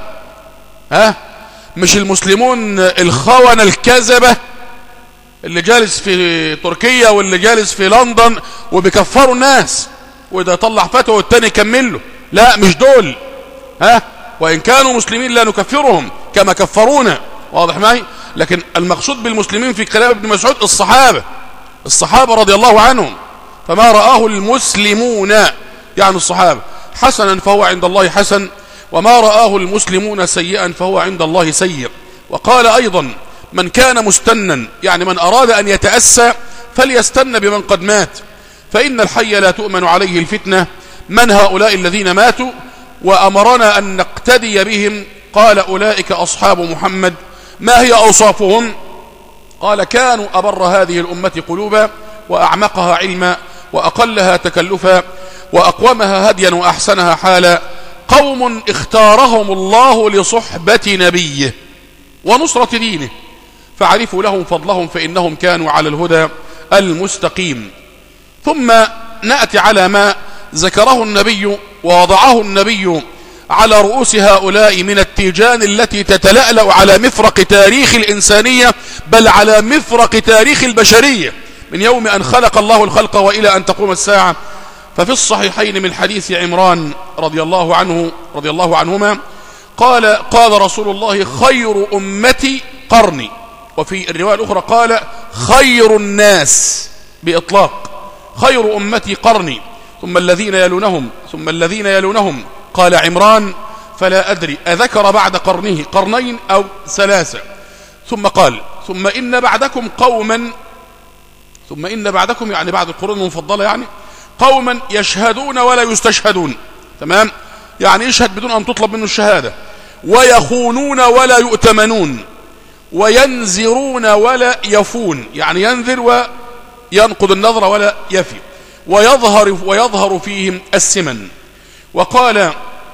ها مش المسلمون الخونة الكذبة اللي جالس في تركيا واللي جالس في لندن وبيكفروا الناس وده طلع فتوى والتاني يكمل له، لا مش دول، ها وإن كانوا مسلمين لا نكفرهم كما كفرونا، واضح معي؟ لكن المقصود بالمسلمين في كلام ابن مسعود الصحابة الصحابة رضي الله عنهم. فما رآه المسلمون يعني الصحابة حسنا فهو عند الله حسن، وما رآه المسلمون سيئا فهو عند الله سيء. وقال أيضا من كان مستنا يعني من أراد أن يتأسى فليستن بمن قد مات، فإن الحي لا تؤمن عليه الفتنة. من هؤلاء الذين ماتوا وأمرنا أن نقتدي بهم؟ قال أولئك أصحاب محمد. ما هي أوصافهم؟ قال كانوا أبر هذه الأمة قلوبا وأعمقها علما وأقلها تكلفا وأقومها هديا وأحسنها حالا، قوم اختارهم الله لصحبة نبيه ونصرة دينه، فعرفوا لهم فضلهم فإنهم كانوا على الهدى المستقيم. ثم نأتي على ما ذكره النبي ووضعه النبي على رؤوس هؤلاء من التيجان التي تتلألأ على مفرق تاريخ الإنسانية، بل على مفرق تاريخ البشرية من يوم أن خلق الله الخلق وإلى أن تقوم الساعة. ففي الصحيحين من حديث عمران رضي الله عنه رضي الله عنهما قال قال رسول الله خير أمتي قرني، وفي الرواية الأخرى قال خير الناس بإطلاق، خير أمتي قرني ثم الذين يلونهم ثم الذين يلونهم. قال عمران فلا أدري أذكر بعد قرنه قرنين أو ثلاثة، ثم قال ثم إن بعدكم قوما ثم إن بعدكم يعني بعد القرون المفضلة يعني قوما يشهدون ولا يستشهدون، تمام، يعني يشهد بدون أن تطلب منه الشهادة، ويخونون ولا يؤتمنون، وينذرون ولا يفون يعني ينذر وينقض النذر ولا يفي، ويظهر ويظهر فيهم السمن. وقال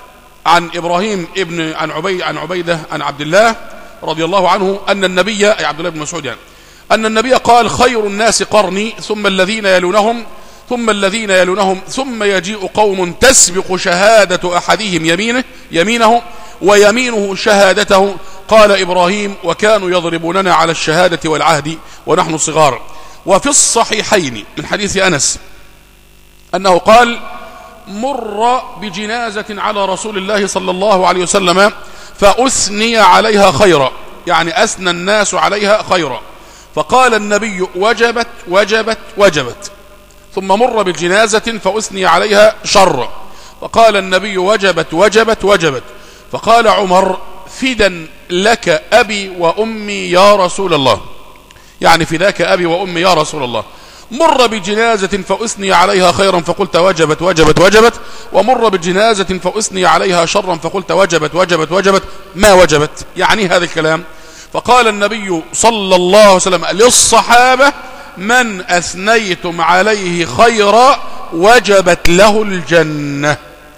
عن إبراهيم ابن عن عبيد عن عبيدة عن عبد الله رضي الله عنه أن النبي أي عبد الله بن مسعود يعني أن النبي قال خير الناس قرني ثم الذين يلونهم ثم الذين يلونهم ثم يجيء قوم تسبق شهادة أحدهم يمينه يمينه ويمينه شهادته. قال إبراهيم وكانوا يضربوننا على الشهادة والعهد ونحن صغار. وفي الصحيحين من حديث أنس أنه قال مر بجنازة على رسول الله صلى الله عليه وسلم فأثني عليها خيرا يعني أثنى الناس عليها خيرا، فقال النبي وجبت وجبت وجبت، ثم مر بالجنازة فأثني عليها شرا، فقال النبي وجبت وجبت وجبت، فقال عمر فدا لك أبي وأمي يا رسول الله، يعني فداك أبي وأمي يا رسول الله. مر بجنازة فأثني عليها خيرا فقلت وجبت وجبت وجبت، ومر بجنازة فأثني عليها شرا فقلت وجبت وجبت وجبت، ما وجبت يعني هذا الكلام. فقال النبي صلى الله عليه وسلم للصحابة من أثنيتم عليه خيرا وجبت له الجنة.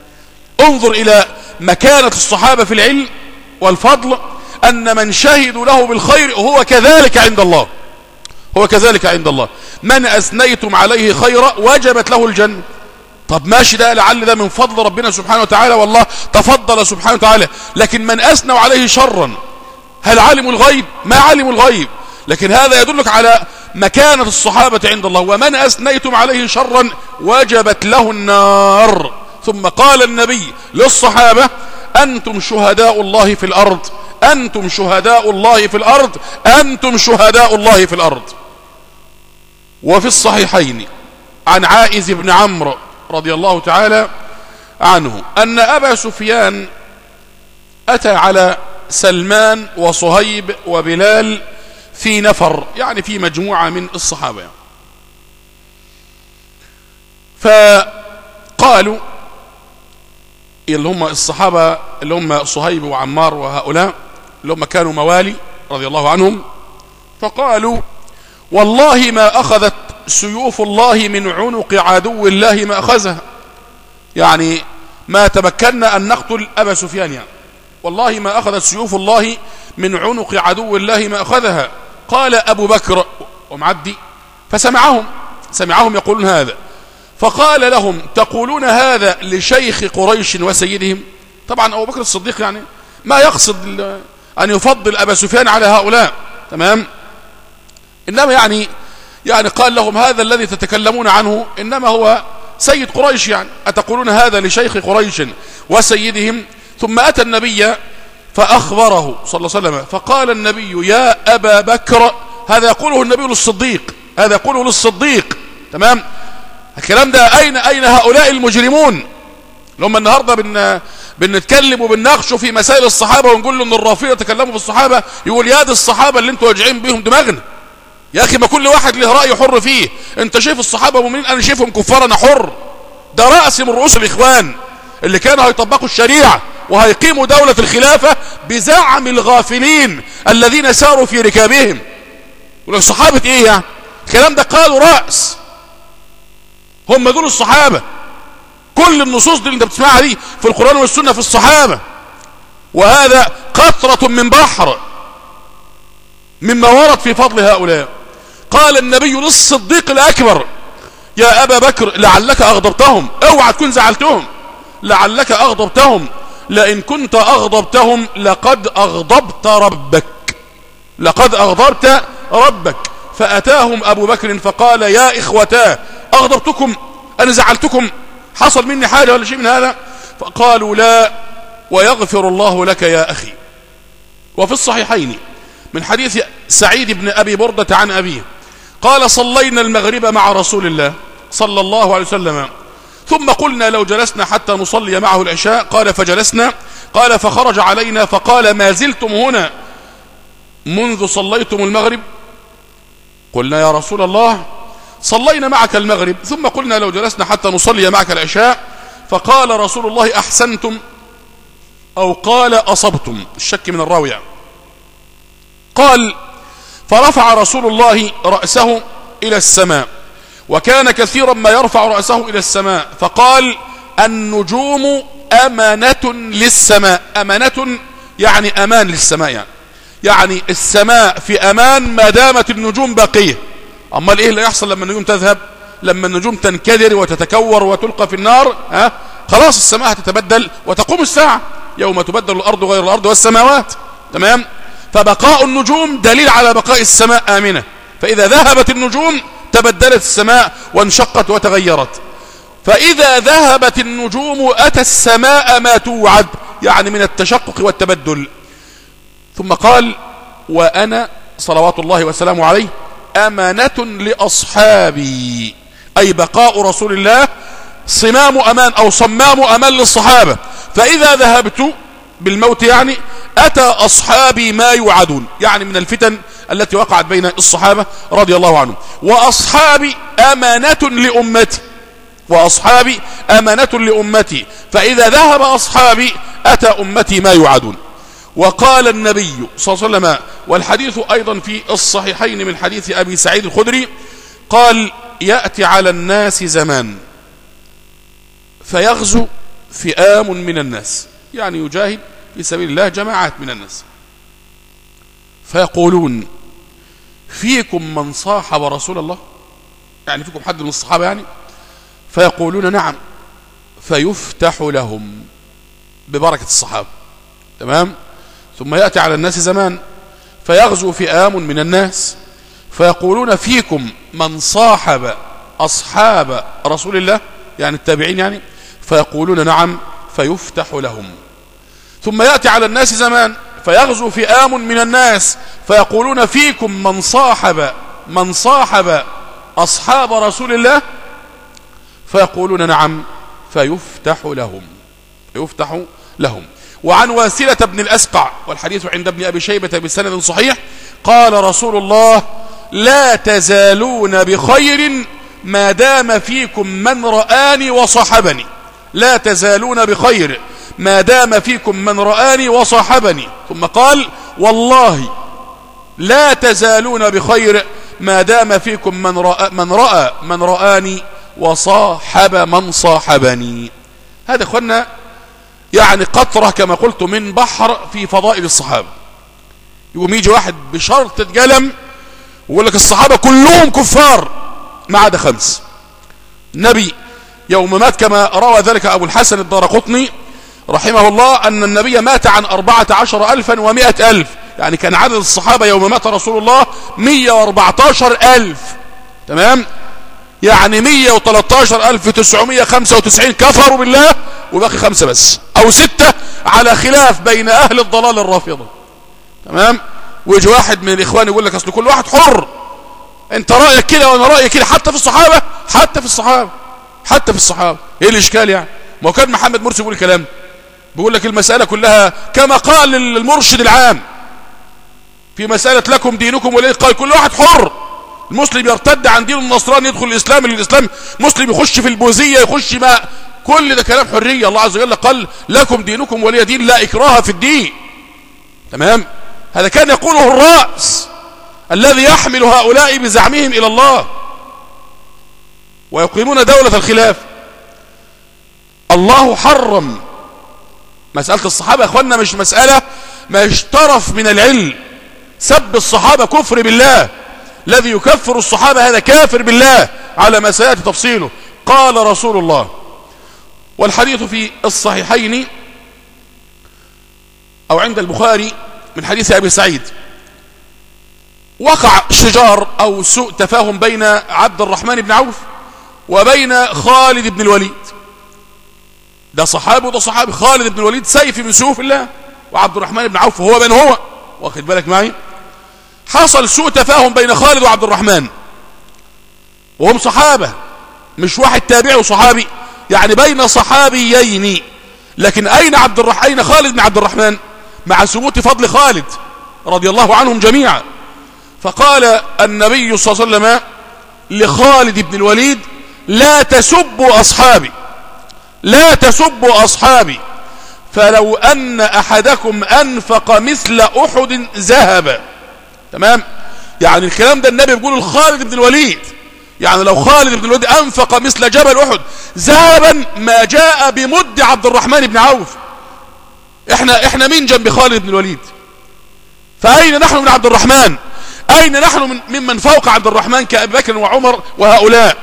انظر إلى مكانة الصحابة في العلم والفضل، أن من شهدوا له بالخير هو كذلك عند الله هو كذلك عند الله من أثنيتم عليه خيرا وجبت له الجنة. طب ماشي، ده لعل ده من فضل ربنا سبحانه وتعالى، والله تفضل سبحانه وتعالى، لكن من أثنوا عليه شرا هل علموا الغيب؟ ما علموا الغيب، لكن هذا يدلك على مكانة الصحابة عند الله. ومن أثنيتم عليه شرا وجبت له النار. ثم قال النبي للصحابة أنتم شهداء الله في الأرض أنتم شهداء الله في الأرض أنتم شهداء الله في الأرض. وفي الصحيحين عن عائز بن عمرو رضي الله تعالى عنه أن أبا سفيان أتى على سلمان وصهيب وبلال في نفر يعني في مجموعة من الصحابة، فقالوا اللي هم الصحابة اللي هم صهيب وعمار وهؤلاء اللي هم كانوا موالي رضي الله عنهم، فقالوا والله ما أخذت سيوف الله من عنق عدو الله ما أخذها، يعني ما تمكنا أن نقتل أبا سفيان، يعني والله ما أخذت سيوف الله من عنق عدو الله ما أخذها. قال أبو بكر ومعدي فسمعهم سمعهم يقولون هذا، فقال لهم تقولون هذا لشيخ قريش وسيدهم؟ طبعا أبو بكر الصديق يعني ما يقصد أن يفضل أبا سفيان على هؤلاء، تمام، إنما يعني يعني قال لهم هذا الذي تتكلمون عنه إنما هو سيد قريش، يعني أتقولون هذا لشيخ قريش وسيدهم؟ ثم أتى النبي فأخبره صلى الله عليه وسلم، فقال النبي يا أبا بكر، هذا يقوله النبي للصديق، هذا يقوله للصديق، تمام. الكلام ده أين أين هؤلاء المجرمون لما النهاردة بن بنتكلم وبنناقشوا في مسائل الصحابة ونقول له ان الرافضة تكلموا في الصحابة، يقول يا دي الصحابة اللي انتوا واجعين بيهم دماغنا. يا اخي ما كل واحد له رأي حر فيه، انت شايف الصحابة مؤمنين، انا شايفهم كفار، انا حر. ده رأس من رؤوس الاخوان اللي كانوا هيطبقوا الشريعة وهيقيموا دولة الخلافة بزعم الغافلين الذين ساروا في ركابهم. والصحابة ايه يعني؟ الكلام ده قالوا رأس، هم دول الصحابة. كل النصوص دي اللي انت بتسمعها دي في القرآن والسنة في الصحابة، وهذا قطرة من بحر مما ورد في فضل هؤلاء. قال النبي للصديق الأكبر يا أبا بكر لعلك أغضبتهم، اوعى تكون زعلتهم، لعلك أغضبتهم، لئن كنت أغضبتهم لقد أغضبت ربك، لقد أغضبت ربك. فأتاهم أبو بكر فقال يا إخوتاه أغضبتكم؟ أنا زعلتكم؟ حصل مني حاجة ولا شيء من هذا؟ فقالوا لا ويغفر الله لك يا أخي. وفي الصحيحين من حديث سعيد بن أبي بردة عن أبيه قال صلينا المغرب مع رسول الله صلى الله عليه وسلم، ثم قلنا لو جلسنا حتى نصلي معه العشاء، قال فجلسنا، قال فخرج علينا فقال ما زلتم هنا منذ صليتم المغرب؟ قلنا يا رسول الله صلينا معك المغرب، ثم قلنا لو جلسنا حتى نصلي معك العشاء، فقال رسول الله أحسنتم أو قال أصبتم، الشك من الراوي. قال فرفع رسول الله رأسه إلى السماء، وكان كثيرا ما يرفع رأسه إلى السماء، فقال النجوم أمانة للسماء. أمانة يعني أمان للسماء، يعني يعني السماء في أمان ما دامت النجوم باقية. أما إيه اللي يحصل لما النجوم تذهب؟ لما النجوم تنكدر وتتكور وتلقى في النار، ها خلاص السماء هتتبدل وتقوم الساعة يوم تبدل الأرض غير الأرض والسماوات، تمام. فبقاء النجوم دليل على بقاء السماء آمنة، فإذا ذهبت النجوم تبدلت السماء وانشقت وتغيرت. فإذا ذهبت النجوم أتى السماء ما توعد، يعني من التشقق والتبدل. ثم قال وأنا صلوات الله وسلامه عليه أمانة لأصحابي، أي بقاء رسول الله صمام أمان أو صمام أمان للصحابة، فإذا ذهبت بالموت يعني أتى أصحابي ما يوعدون، يعني من الفتن التي وقعت بين الصحابة رضي الله عنهم. وأصحابي أمانة لأمتي، وأصحابي أمانة لأمتي، فإذا ذهب أصحابي أتى أمتي ما يوعدون. وقال النبي صلى الله عليه وسلم، والحديث أيضا في الصحيحين من حديث أبي سعيد الخدري، قال يأتي على الناس زمان فيغزو فئام من الناس، يعني يجاهد في سبيل الله جماعات من الناس، فيقولون فيكم من صاحب رسول الله، يعني فيكم حد من الصحابة يعني؟ فيقولون نعم، فيفتح لهم ببركة الصحابة، تمام. ثم يأتي على الناس زمان فيغزو فئام من الناس فيقولون فيكم من صاحب أصحاب رسول الله، يعني التابعين يعني؟ فيقولون نعم، فيفتح لهم. ثم يأتي على الناس زمان فيغزو فئام من الناس فيقولون فيكم من صاحب من صاحب أصحاب رسول الله، فيقولون نعم، فيفتح لهم فيفتح لهم. وعن واسلة بن الأسقع، والحديث عند ابن أبي شيبة بسند صحيح، قال رسول الله لا تزالون بخير ما دام فيكم من رآني وصحبني، لا تزالون بخير ما دام فيكم من رآني وصحبني. ثم قال والله لا تزالون بخير ما دام فيكم من رأى من رأى من رآني وصاحب من صاحبني. هذا اخوانا يعني قطرة كما قلت من بحر في فضائل الصحابة. يقوم يجي واحد بشرطة قلم ويقول لك الصحابة كلهم كفار ما عدا خمس. النبي يوم مات كما روى ذلك أبو الحسن الدارقطني رحمه الله أن النبي مات عن أربعة عشر ألفا ومائة ألف، يعني كان عدد الصحابة يوم مات رسول الله مئة وأربعة عشر ألف، تمام؟ يعني مئة وثلاثة عشر ألف وتسعمائة وخمسة وتسعين كفروا بالله وباقي خمسة بس أو ستة، على خلاف بين أهل الضلال الرافضة، تمام؟ ويجي واحد من الإخوان يقول لك أصل كل واحد حر، أنت رأيك كده وأنا رأيي كده، حتى في الصحابة حتى في الصحابة حتى في الصحابة إيه الإشكال يعني؟ ما هو كان محمد مرسي بيقول الكلام، بيقول لك المسألة كلها كما قال المرشد العام في مسألة لكم دينكم ولي، قال كل واحد حر، المسلم يرتد عن دين النصراني يدخل الإسلام، الإسلام مسلم يخش في البوذية يخش ما، كل ده كلام حرية. الله عز وجل قال لكم دينكم ولي دين، لا إكراه في الدين، تمام؟ هذا كان يقوله الرأس الذي يحمل هؤلاء بزعمهم إلى الله ويقيمون دولة الخلاف. الله حرم مسألة الصحابة يا أخوانا، مش مسألة ما اشترف من العلم. سب الصحابة كفر بالله، الذي يكفر الصحابة هذا كافر بالله على ما سيأتي تفصيله. قال رسول الله، والحديث في الصحيحين أو عند البخاري من حديث أبي سعيد، وقع شجار أو سوء تفاهم بين عبد الرحمن بن عوف وبين خالد بن الوليد. ده صحابي وده صحابي، خالد بن الوليد سيف من سيوف الله، وعبد الرحمن بن عوف هو من هو، واخد بالك معي؟ حصل سوء تفاهم بين خالد وعبد الرحمن وهم صحابة، مش واحد تابعي وصحابي، يعني بين صحابيين. لكن أين عبد الرحمن؟ أين خالد بن عبد الرحمن؟ مع ثبوت فضل خالد رضي الله عنهم جميعا. فقال النبي صلى الله عليه وسلم لخالد بن الوليد: لا تسبوا أصحابي، لا تسبوا أصحابي، فلو أن أحدكم أنفق مثل أحد ذهبا. تمام؟ يعني الكلام ده النبي بيقول لخالد بن الوليد، يعني لو خالد بن الوليد أنفق مثل جبل أحد ذهبا ما جاء بمد عبد الرحمن بن عوف. احنا احنا مين جنب خالد بن الوليد؟ فأين نحن من عبد الرحمن؟ أين نحن من ممن فوق عبد الرحمن كأبي بكر وعمر وهؤلاء؟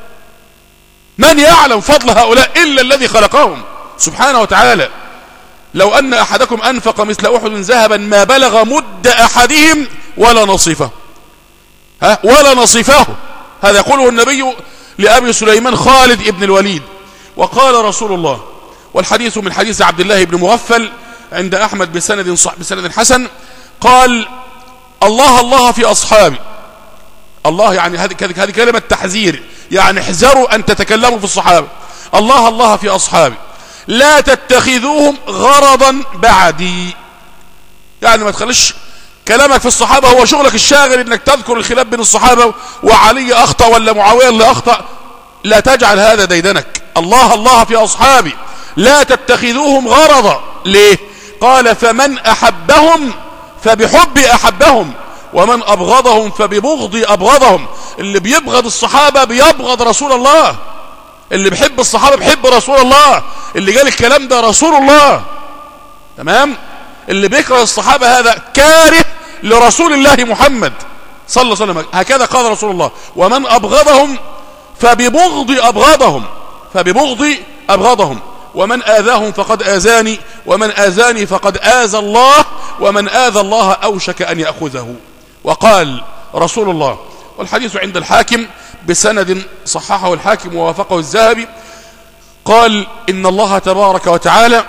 من يعلم فضل هؤلاء إلا الذي خلقهم سبحانه وتعالى. لو أن أحدكم أنفق مثل أحد ذهبا ما بلغ مد أحدهم ولا نصفه، ها ولا نصفه. هذا يقوله النبي لأبي سليمان خالد بن الوليد. وقال رسول الله، والحديث من حديث عبد الله بن مغفل عند أحمد بسند صح بسند حسن، قال: الله الله في أصحابي. الله يعني هذه هذه كلمة تحذير، يعني احذروا أن تتكلموا في الصحابة. الله الله في أصحابي لا تتخذوهم غرضا بعدي، يعني ما تخليش كلامك في الصحابة هو شغلك الشاغل انك تذكر الخلاف بين الصحابة وعلي أخطأ ولا معاوية اللي أخطأ. لا تجعل هذا ديدنك. الله الله في أصحابي لا تتخذوهم غرضا. ليه؟ قال: فمن أحبهم فبحبي أحبهم، ومن أبغضهم فببغضي أبغضهم. اللي بيبغض الصحابة بيبغض رسول الله، اللي بيحب الصحابة بيحب رسول الله، اللي قال الكلام ده رسول الله، تمام؟ اللي بيكره الصحابة هذا كاره لرسول الله محمد صلى الله عليه وسلم. هكذا قال رسول الله: ومن أبغضهم فببغضي أبغضهم، فببغضي أبغضهم، ومن آذاهم فقد آذاني، ومن آذاني فقد آذى الله، ومن آذى الله أوشك أن يأخذه. وقال رسول الله، والحديث عند الحاكم بسند صححه الحاكم ووافقه الذهبي، قال: إن الله تبارك وتعالى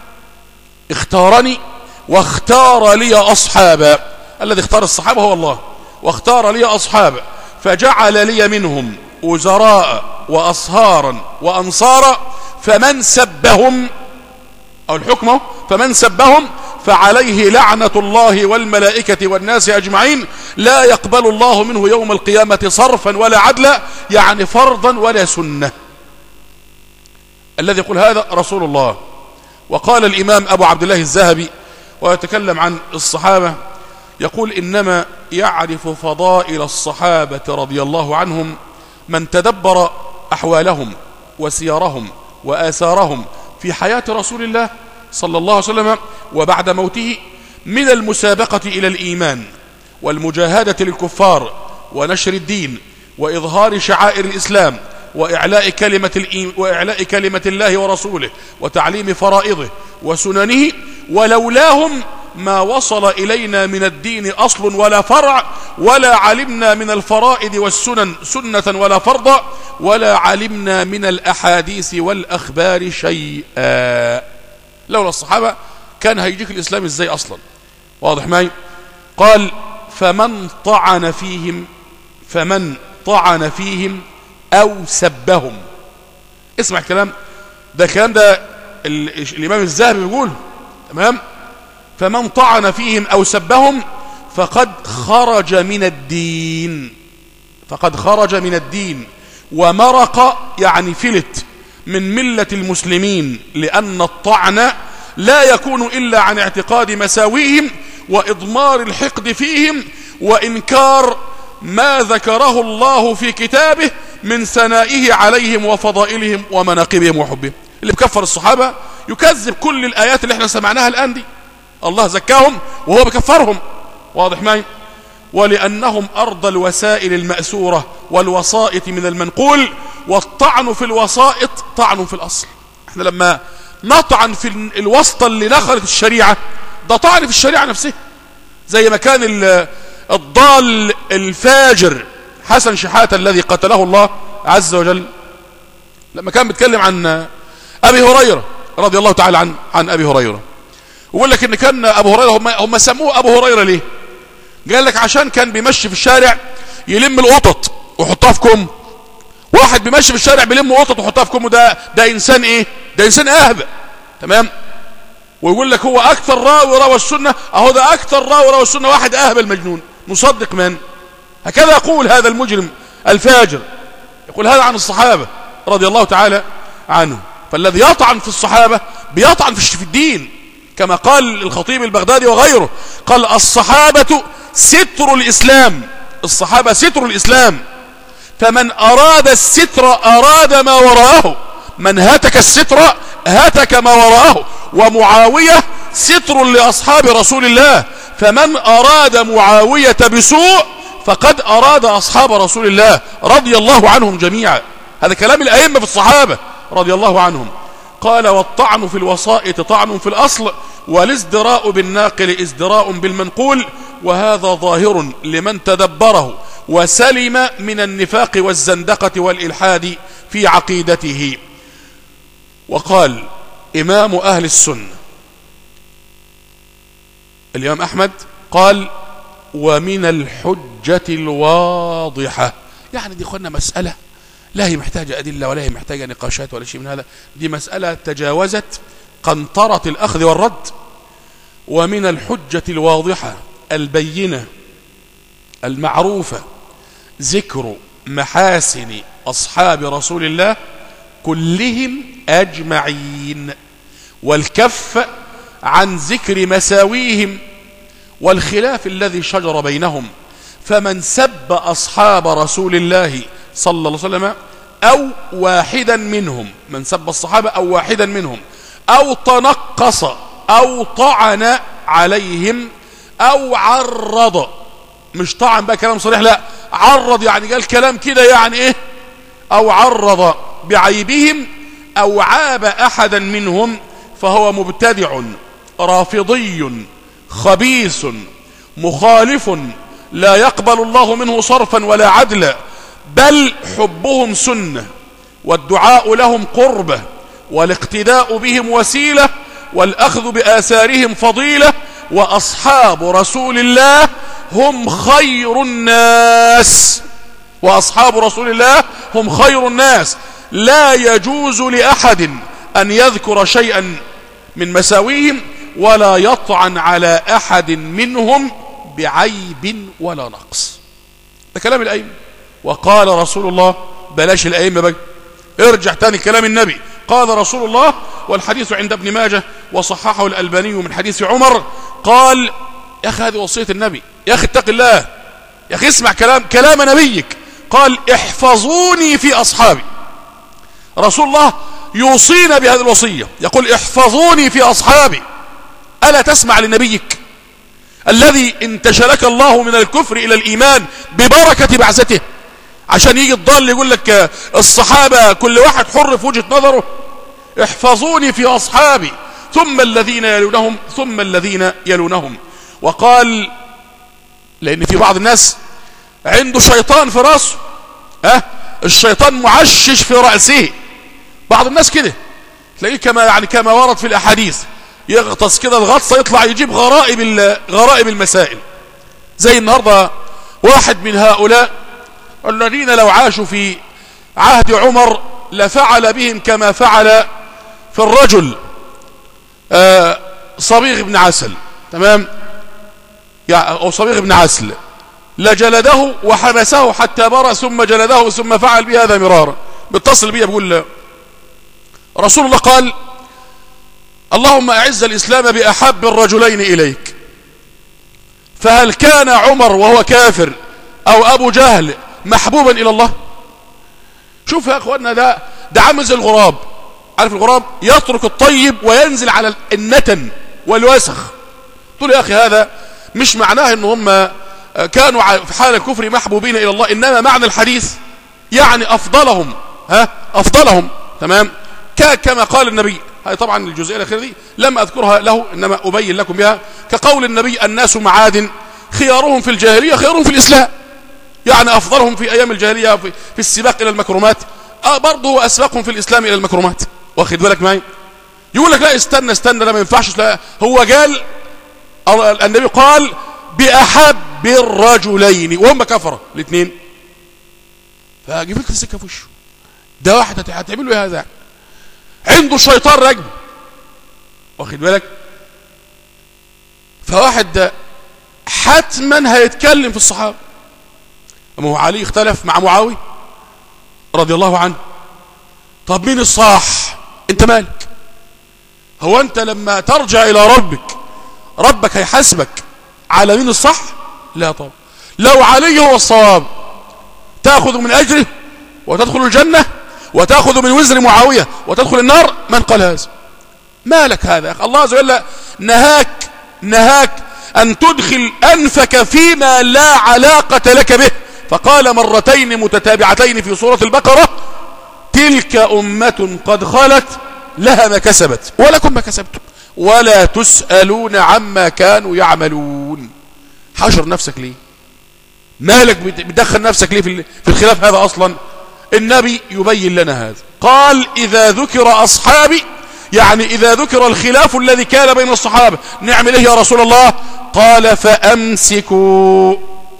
اختارني واختار لي أصحابا. الذي اختار الصحابة هو الله، واختار لي أصحابا فجعل لي منهم وزراء وأصهارا وأنصارا، فمن سبهم أو الحكم فمن سبهم فعليه لعنة الله والملائكة والناس أجمعين، لا يقبل الله منه يوم القيامة صرفا ولا عدلا، يعني فرضا ولا سنة. الذي يقول هذا رسول الله. وقال الإمام أبو عبد الله الذهبي ويتكلم عن الصحابة: يقول إنما يعرف فضائل الصحابة رضي الله عنهم من تدبر أحوالهم وسيرهم وآثارهم في حياة رسول الله صلى الله عليه وسلم وبعد موته، من المسابقة إلى الإيمان والمجاهدة للكفار ونشر الدين وإظهار شعائر الإسلام وإعلاء كلمة, الإيم وإعلاء كلمة الله ورسوله وتعليم فرائضه وسننه، ولولاهم ما وصل إلينا من الدين أصل ولا فرع، ولا علمنا من الفرائض والسنن سنة ولا فرضا، ولا علمنا من الأحاديث والأخبار شيئا. لولا الصحابة كان هيجيك الإسلام إزاي أصلا؟ واضح معي؟ قال فمن طعن فيهم فمن طعن فيهم أو سبهم. اسمع الكلام ده، الكلام ده الإمام الذهبي بيقول، تمام؟ فمن طعن فيهم أو سبهم فقد خرج من الدين، فقد خرج من الدين ومرق يعني فلت من ملة المسلمين، لأن الطعن لا يكون إلا عن اعتقاد مساويهم وإضمار الحقد فيهم وإنكار ما ذكره الله في كتابه من ثنائه عليهم وفضائلهم ومناقبهم وحبهم. اللي بكفر الصحابة يكذب كل الآيات اللي احنا سمعناها الآن دي، الله زكاهم وهو بكفرهم. واضح معي؟ ولأنهم أرض الوسائل المأسورة والوسائط من المنقول، والطعن في الوسائط طعن في الأصل. احنا لما نطعن في الوسطى اللي دخلت الشريعة، ده طعن في الشريعة نفسها، زي ما كان الضال الفاجر حسن شحاتة الذي قتله الله عز وجل لما كان بيتكلم عن أبي هريرة رضي الله تعالى عن عن أبي هريرة، ويقول لك إن كان أبو هريرة هم, هم سموه أبو هريرة ليه؟ قال لك عشان كان بيمشي في الشارع يلم القطط ويحطها في كم. واحد بيمشي في الشارع بيلم قطط ويحطها في كم، ده ده إنسان إيه؟ ده إنسان أهبل، تمام؟ ويقول لك هو أكثر راوي روى السنة، أهو ده أكثر راوي روى السنة واحد أهبل مجنون مصدق من؟ هكذا يقول هذا المجرم الفاجر، يقول هذا عن الصحابة رضي الله تعالى عنه. فالذي يطعن في الصحابة بيطعن في الدين، كما قال الخطيب البغدادي وغيره، قال الصحابة ستر الإسلام، الصحابة ستر الإسلام، فمن أراد الستر أراد ما وراءه، من هتك الستر هتك ما وراءه. ومعاوية ستر لأصحاب رسول الله، فمن أراد معاوية بسوء فقد أراد أصحاب رسول الله رضي الله عنهم جميعا. هذا كلام الأئمة في الصحابة رضي الله عنهم. قال والطعن في الوسائط طعن في الأصل، والازدراء بالناقل ازدراء بالمنقول، وهذا ظاهر لمن تدبره وسلم من النفاق والزندقة والإلحاد في عقيدته. وقال إمام أهل السنة الإمام أحمد قال ومن الحجة الواضحة، يعني دي قلنا مسألة لا هي محتاجة أدلة ولا هي محتاجة نقاشات ولا شيء من هذا، دي مسألة تجاوزت قنطرة الأخذ والرد. ومن الحجة الواضحة البينة المعروفة ذكر محاسن أصحاب رسول الله كلهم أجمعين، والكف عن ذكر مساويهم والخلاف الذي شجر بينهم. فمن سب أصحاب رسول الله صلى الله عليه وسلم أو واحدا منهم، من سب الصحابة أو واحدا منهم، أو تنقص أو طعن عليهم أو عرض، مش طعن بقى كلام صريح، لا عرض يعني قال كلام كده يعني إيه، أو عرض بعيبهم أو عاب أحدا منهم، فهو مبتدع رافضي خبيث مخالف لا يقبل الله منه صرفا ولا عدلا، بل حبهم سنة والدعاء لهم قربة والاقتداء بهم وسيلة والأخذ بآثارهم فضيلة، وأصحاب رسول الله هم خير الناس، وأصحاب رسول الله هم خير الناس. لا يجوز لأحد أن يذكر شيئا من مساويهم ولا يطعن على أحد منهم بعيب ولا نقص. ده كلام الأئمة. وقال رسول الله، بلاش الأئمة بقى، ارجع تاني كلام النبي. قال رسول الله، والحديث عند ابن ماجه وصححه الألباني من حديث عمر، قال يا أخي هذه وصية النبي، يا أخي اتق الله، يا أخي اسمع كلام كلام نبيك. قال احفظوني في أصحابي. رسول الله يوصينا بهذه الوصية، يقول احفظوني في أصحابي. ألا تسمع لنبيك الذي انتشلك الله من الكفر إلى الإيمان ببركة بعثته، عشان يجي الضال يقول لك الصحابة كل واحد حر في وجهة نظره؟ احفظوني في أصحابي ثم الذين يلونهم ثم الذين يلونهم. وقال لأن في بعض الناس عنده شيطان في رأسه، ها الشيطان معشش في رأسه. بعض الناس كده تلاقيه كما يعني كما ورد في الأحاديث، يغطس كده الغطسة يطلع يجيب غرائب غرائب المسائل. زي النهارده واحد من هؤلاء الذين لو عاشوا في عهد عمر لفعل بهم كما فعل في الرجل آه صبيغ بن عسل، تمام، أو صبيغ بن عسل، لجلده وحبسه حتى برأ ثم جلده ثم فعل بهذا مرارا. بيتصل بي بيقول رسول الله قال اللهم أعز الإسلام بأحب الرجلين إليك، فهل كان عمر وهو كافر أو أبو جهل محبوبا إلى الله؟ شوف يا أخواننا، ده ده عامل زي الغراب. عارف الغراب يترك الطيب وينزل على النتن والوسخ. تقول يا أخي هذا مش معناه ان هم كانوا في حال الكفر محبوبين إلى الله، إنما معنى الحديث يعني أفضلهم، ها أفضلهم، تمام، كما قال النبي. هاي طبعا الجزئية الأخيرة دي لم أذكرها له، إنما أبين لكم بها. كقول النبي الناس معادن، خيارهم في الجاهلية خيارهم في الإسلام، يعني أفضلهم في أيام الجاهلية في, في السباق إلى المكرمات، آه برضه هو أسبقهم في الإسلام إلى المكرمات. واخد بالك معي؟ يقول لك لا استنى استنى لا ما ينفعش، لا هو قال النبي قال بأحب الرجلين وهم كفرة الاثنين، فجيب لك السكة في وشه. ده واحد هتعمل له هذا عنده الشيطان راكبه، واخد بالك؟ فواحد ده حتما هيتكلم في الصحابة. أما هو علي اختلف مع معاوية رضي الله عنه، طب مين الصح؟ انت مالك؟ هو انت لما ترجع الى ربك ربك هيحاسبك على مين الصح؟ لا طبعا. لو علي هو الصواب تأخذ من أجره وتدخل الجنة وتأخذ من وزر معاوية وتدخل النار، من قال هذا؟ مالك هذا يا أخي؟ الله عز وجل نهاك نهاك أن تدخل أنفك فيما لا علاقة لك به، فقال مرتين متتابعتين في سورة البقرة تلك أمة قد خلت لها ما كسبت ولكم ما كسبتم ولا تسألون عما كانوا يعملون. حشر نفسك ليه؟ مالك بتدخل نفسك ليه في الخلاف هذا؟ أصلا النبي يبين لنا هذا، قال إذا ذكر أصحابي، يعني إذا ذكر الخلاف الذي كان بين الصحابة نعمل إيه يا رسول الله؟ قال فأمسكوا.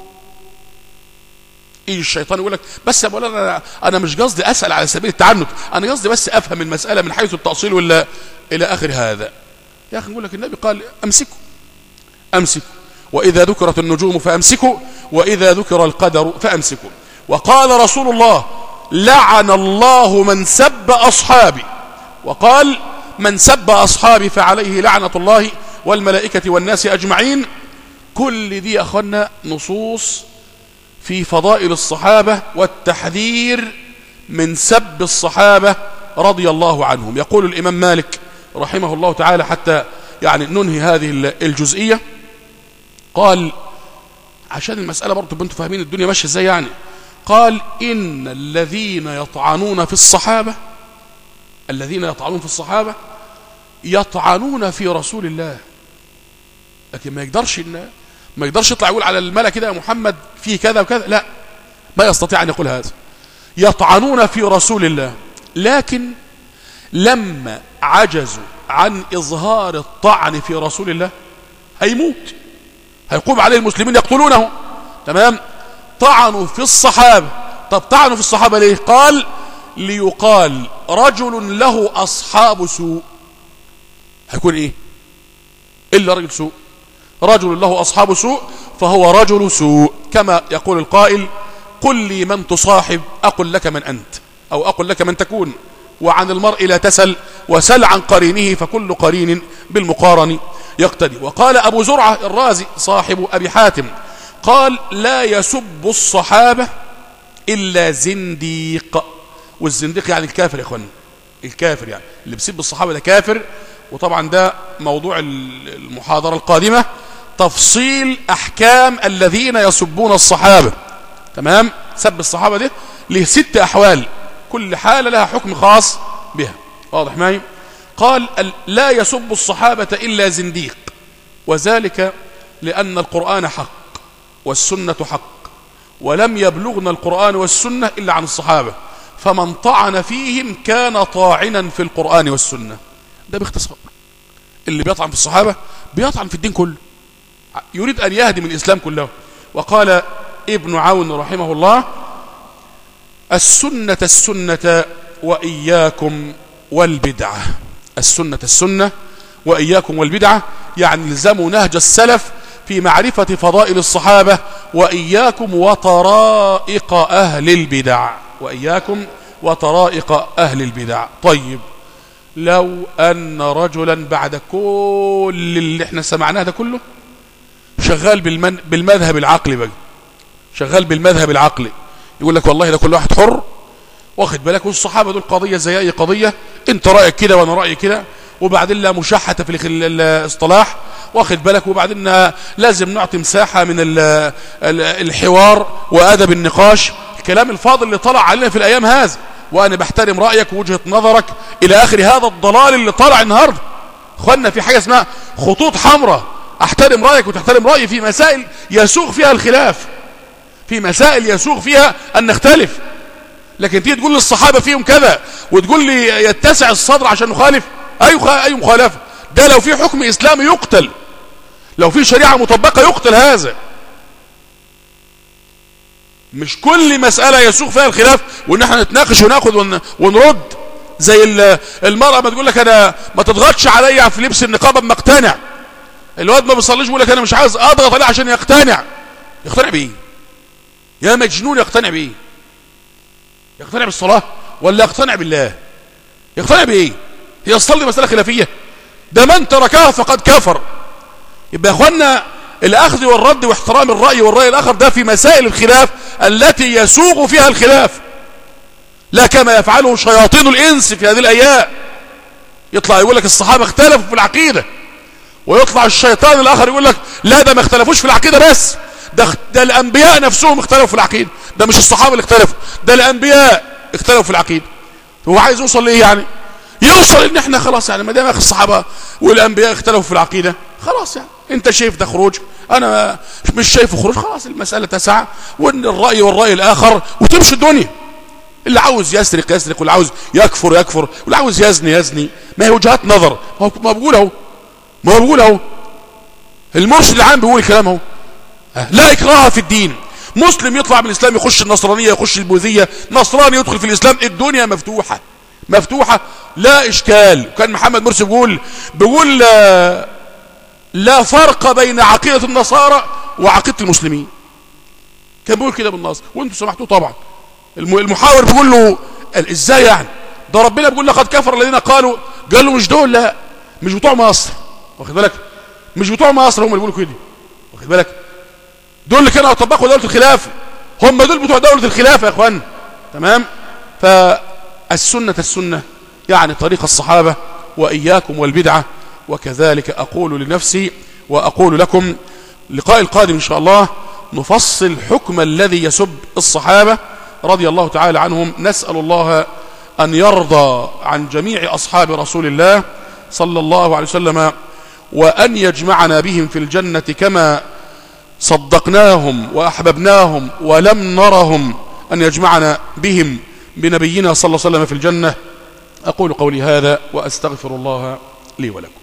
إيه الشيطان يقول لك بس يا مولانا أنا, أنا مش قصدي أسأل على سبيل التعنت، أنا قصدي بس أفهم المسألة من حيث التأصيل ولا إلى آخر هذا. يا أخي نقول لك النبي قال أمسكوا أمسكوا، وإذا ذكرت النجوم فأمسكوا، وإذا ذكر القدر فأمسكوا. وقال رسول الله لعن الله من سب أصحابي، وقال من سب أصحابي فعليه لعنة الله والملائكة والناس أجمعين. كل دي أخوانا نصوص في فضائل الصحابة والتحذير من سب الصحابة رضي الله عنهم. يقول الإمام مالك رحمه الله تعالى حتى يعني ننهي هذه الجزئية، قال عشان المسألة برضو بنتوا فاهمين الدنيا ماشية ازاي يعني، قال إن الذين يطعنون في الصحابة الذين يطعنون في الصحابة يطعنون في رسول الله، لكن ما يقدرش إن ما يقدرش يطلع يقول على الملأ كده يا محمد فيه كذا وكذا، لا ما يستطيع أن يقول هذا. يطعنون في رسول الله، لكن لما عجزوا عن إظهار الطعن في رسول الله هيموت، هيقوم عليه المسلمين يقتلونه، تمام. طعنوا في الصحابة. طب طعنوا في الصحابة ليه؟ قال ليقال رجل له أصحاب سوء. هيكون إيه إلا رجل سوء؟ رجل له أصحاب سوء فهو رجل سوء، كما يقول القائل قل لي من تصاحب أقل لك من أنت، أو أقل لك من تكون، وعن المرء لا تسل وسل عن قرينه فكل قرين بالمقارن يقتدي. وقال أبو زرعة الرازي صاحب أبي حاتم قال لا يسب الصحابة إلا زنديق. والزنديق يعني الكافر يا اخوان، الكافر يعني اللي بيسب الصحابة ده كافر. وطبعا ده موضوع المحاضرة القادمة، تفصيل أحكام الذين يسبون الصحابة. تمام؟ سب الصحابة ده له ست أحوال، كل حالة لها حكم خاص بها. واضح معي؟ قال لا يسب الصحابة إلا زنديق، وذلك لأن القرآن حق والسنة حق، ولم يبلغنا القرآن والسنة إلا عن الصحابة، فمن طعن فيهم كان طاعنا في القرآن والسنة. ده باختصار. اللي بيطعن في الصحابة بيطعن في الدين كله، يريد أن يهدم الإسلام كله. وقال ابن عون رحمه الله السنة السنة وإياكم والبدعة. السنة السنة وإياكم والبدعة، يعني الزموا نهج السلف في معرفة فضائل الصحابة، وإياكم وطرائق أهل البدع، وإياكم وطرائق أهل البدع. طيب، لو أن رجلا بعد كل اللي احنا سمعناه ده كله شغال بالمن... بالمذهب العقلي بقى، شغال بالمذهب العقلي، يقول لك والله ده كل واحد حر، واخد بالك، والصحابة دول قضية زي أي قضية، انت رأيك كده وانا رأيي كده، وبعدين لا مشاحة في الاصطلاح، واخد بالك، وبعدين لازم نعطي مساحة من الحوار وأدب النقاش. الكلام الفاضل اللي طلع علينا في الأيام هذا، وأنا بحترم رأيك ووجهة نظرك إلى آخر هذا الضلال اللي طلع النهاردة. اخوانا في حاجة اسمها خطوط حمراء، احترم رأيك وتحترم رأيي في مسائل يسوغ فيها الخلاف، في مسائل يسوغ فيها أن نختلف. لكن تيجي تقول للصحابة فيهم كذا وتقول لي يتسع الصدر عشان نخالف، أي أي مخالفة؟ ده لو في حكم إسلامي يقتل، لو في شريعة مطبقة يقتل هذا. مش كل مسألة يسوغ فيها الخلاف وإن احنا نتناقش وناخد ونرد. زي المرأة ما تقول لك أنا ما تضغطش عليا في لبس النقاب اما اقتنع. الواد ما بيصليش يقول لك أنا مش عايز أضغط عليه عشان يقتنع. يقتنع بإيه؟ يا مجنون، يقتنع بإيه؟ يقتنع بالصلاة ولا يقتنع بالله؟ يقتنع بإيه؟ هي الصلاة مسألة خلافية؟ ده من تركها فقد كفر. يبقى يا اخوانا الأخذ والرد واحترام الرأي والرأي الآخر ده في مسائل الخلاف التي يسوغ فيها الخلاف، لا كما يفعله شياطين الإنس في هذه الأيام. يطلع يقول لك الصحابة اختلفوا في العقيدة، ويطلع الشيطان الآخر يقول لك لا ده ما اختلفوش في العقيدة بس، ده, ده الأنبياء نفسهم اختلفوا في العقيدة، ده مش الصحابة اللي اختلفوا، ده الأنبياء اختلفوا في العقيدة. هو عايز يوصل لإيه يعني؟ يوصل ان احنا خلاص يعني ما دام الصحابة والأنبياء اختلفوا في العقيدة خلاص، يعني انت شايف ده خروج انا مش شايفه خروج، خلاص المسألة تسعى، وان الرأي والرأي الآخر وتمشي الدنيا. اللي عاوز يسرق يسرق، واللي عاوز يكفر يكفر، واللي عاوز يزني يزني، ما هي وجهات نظر. ما هو بقول اهو، ما هو بقول اهو، المرشد العام بيقول الكلام اهو، لا إكراه في الدين. مسلم يطلع من الإسلام يخش النصرانية يخش البوذية، نصراني يدخل في الإسلام، الدنيا مفتوحة مفتوحة لا إشكال. كان محمد مرسي بيقول بيقول لا, لا فرق بين عقيدة النصارى وعقيدة المسلمين، كان بيقول كده بالنص، وانتم سمحتوه طبعا. المحاور بيقول له ازاي يعني؟ ده ربنا بيقول لقد كفر الذين قالوا، قال له مش دول، لا مش بتوع مصر، واخد بالك، مش بتوع مصر هم اللي بيقولوا كده، واخد بالك، دول اللي كانوا يطبقوا دولة الخلافة، هم دول بتوع دولة الخلافة يا اخوان. تمام؟ فالسنة السنة يعني طريق الصحابة، وإياكم والبدعة. وكذلك أقول لنفسي وأقول لكم، اللقاء القادم إن شاء الله نفصل حكم الذي يسب الصحابة رضي الله تعالى عنهم. نسأل الله أن يرضى عن جميع أصحاب رسول الله صلى الله عليه وسلم، وأن يجمعنا بهم في الجنة كما صدقناهم وأحببناهم ولم نرهم، أن يجمعنا بهم بنبينا صلى الله عليه وسلم في الجنة. أقول قولي هذا وأستغفر الله لي ولكم.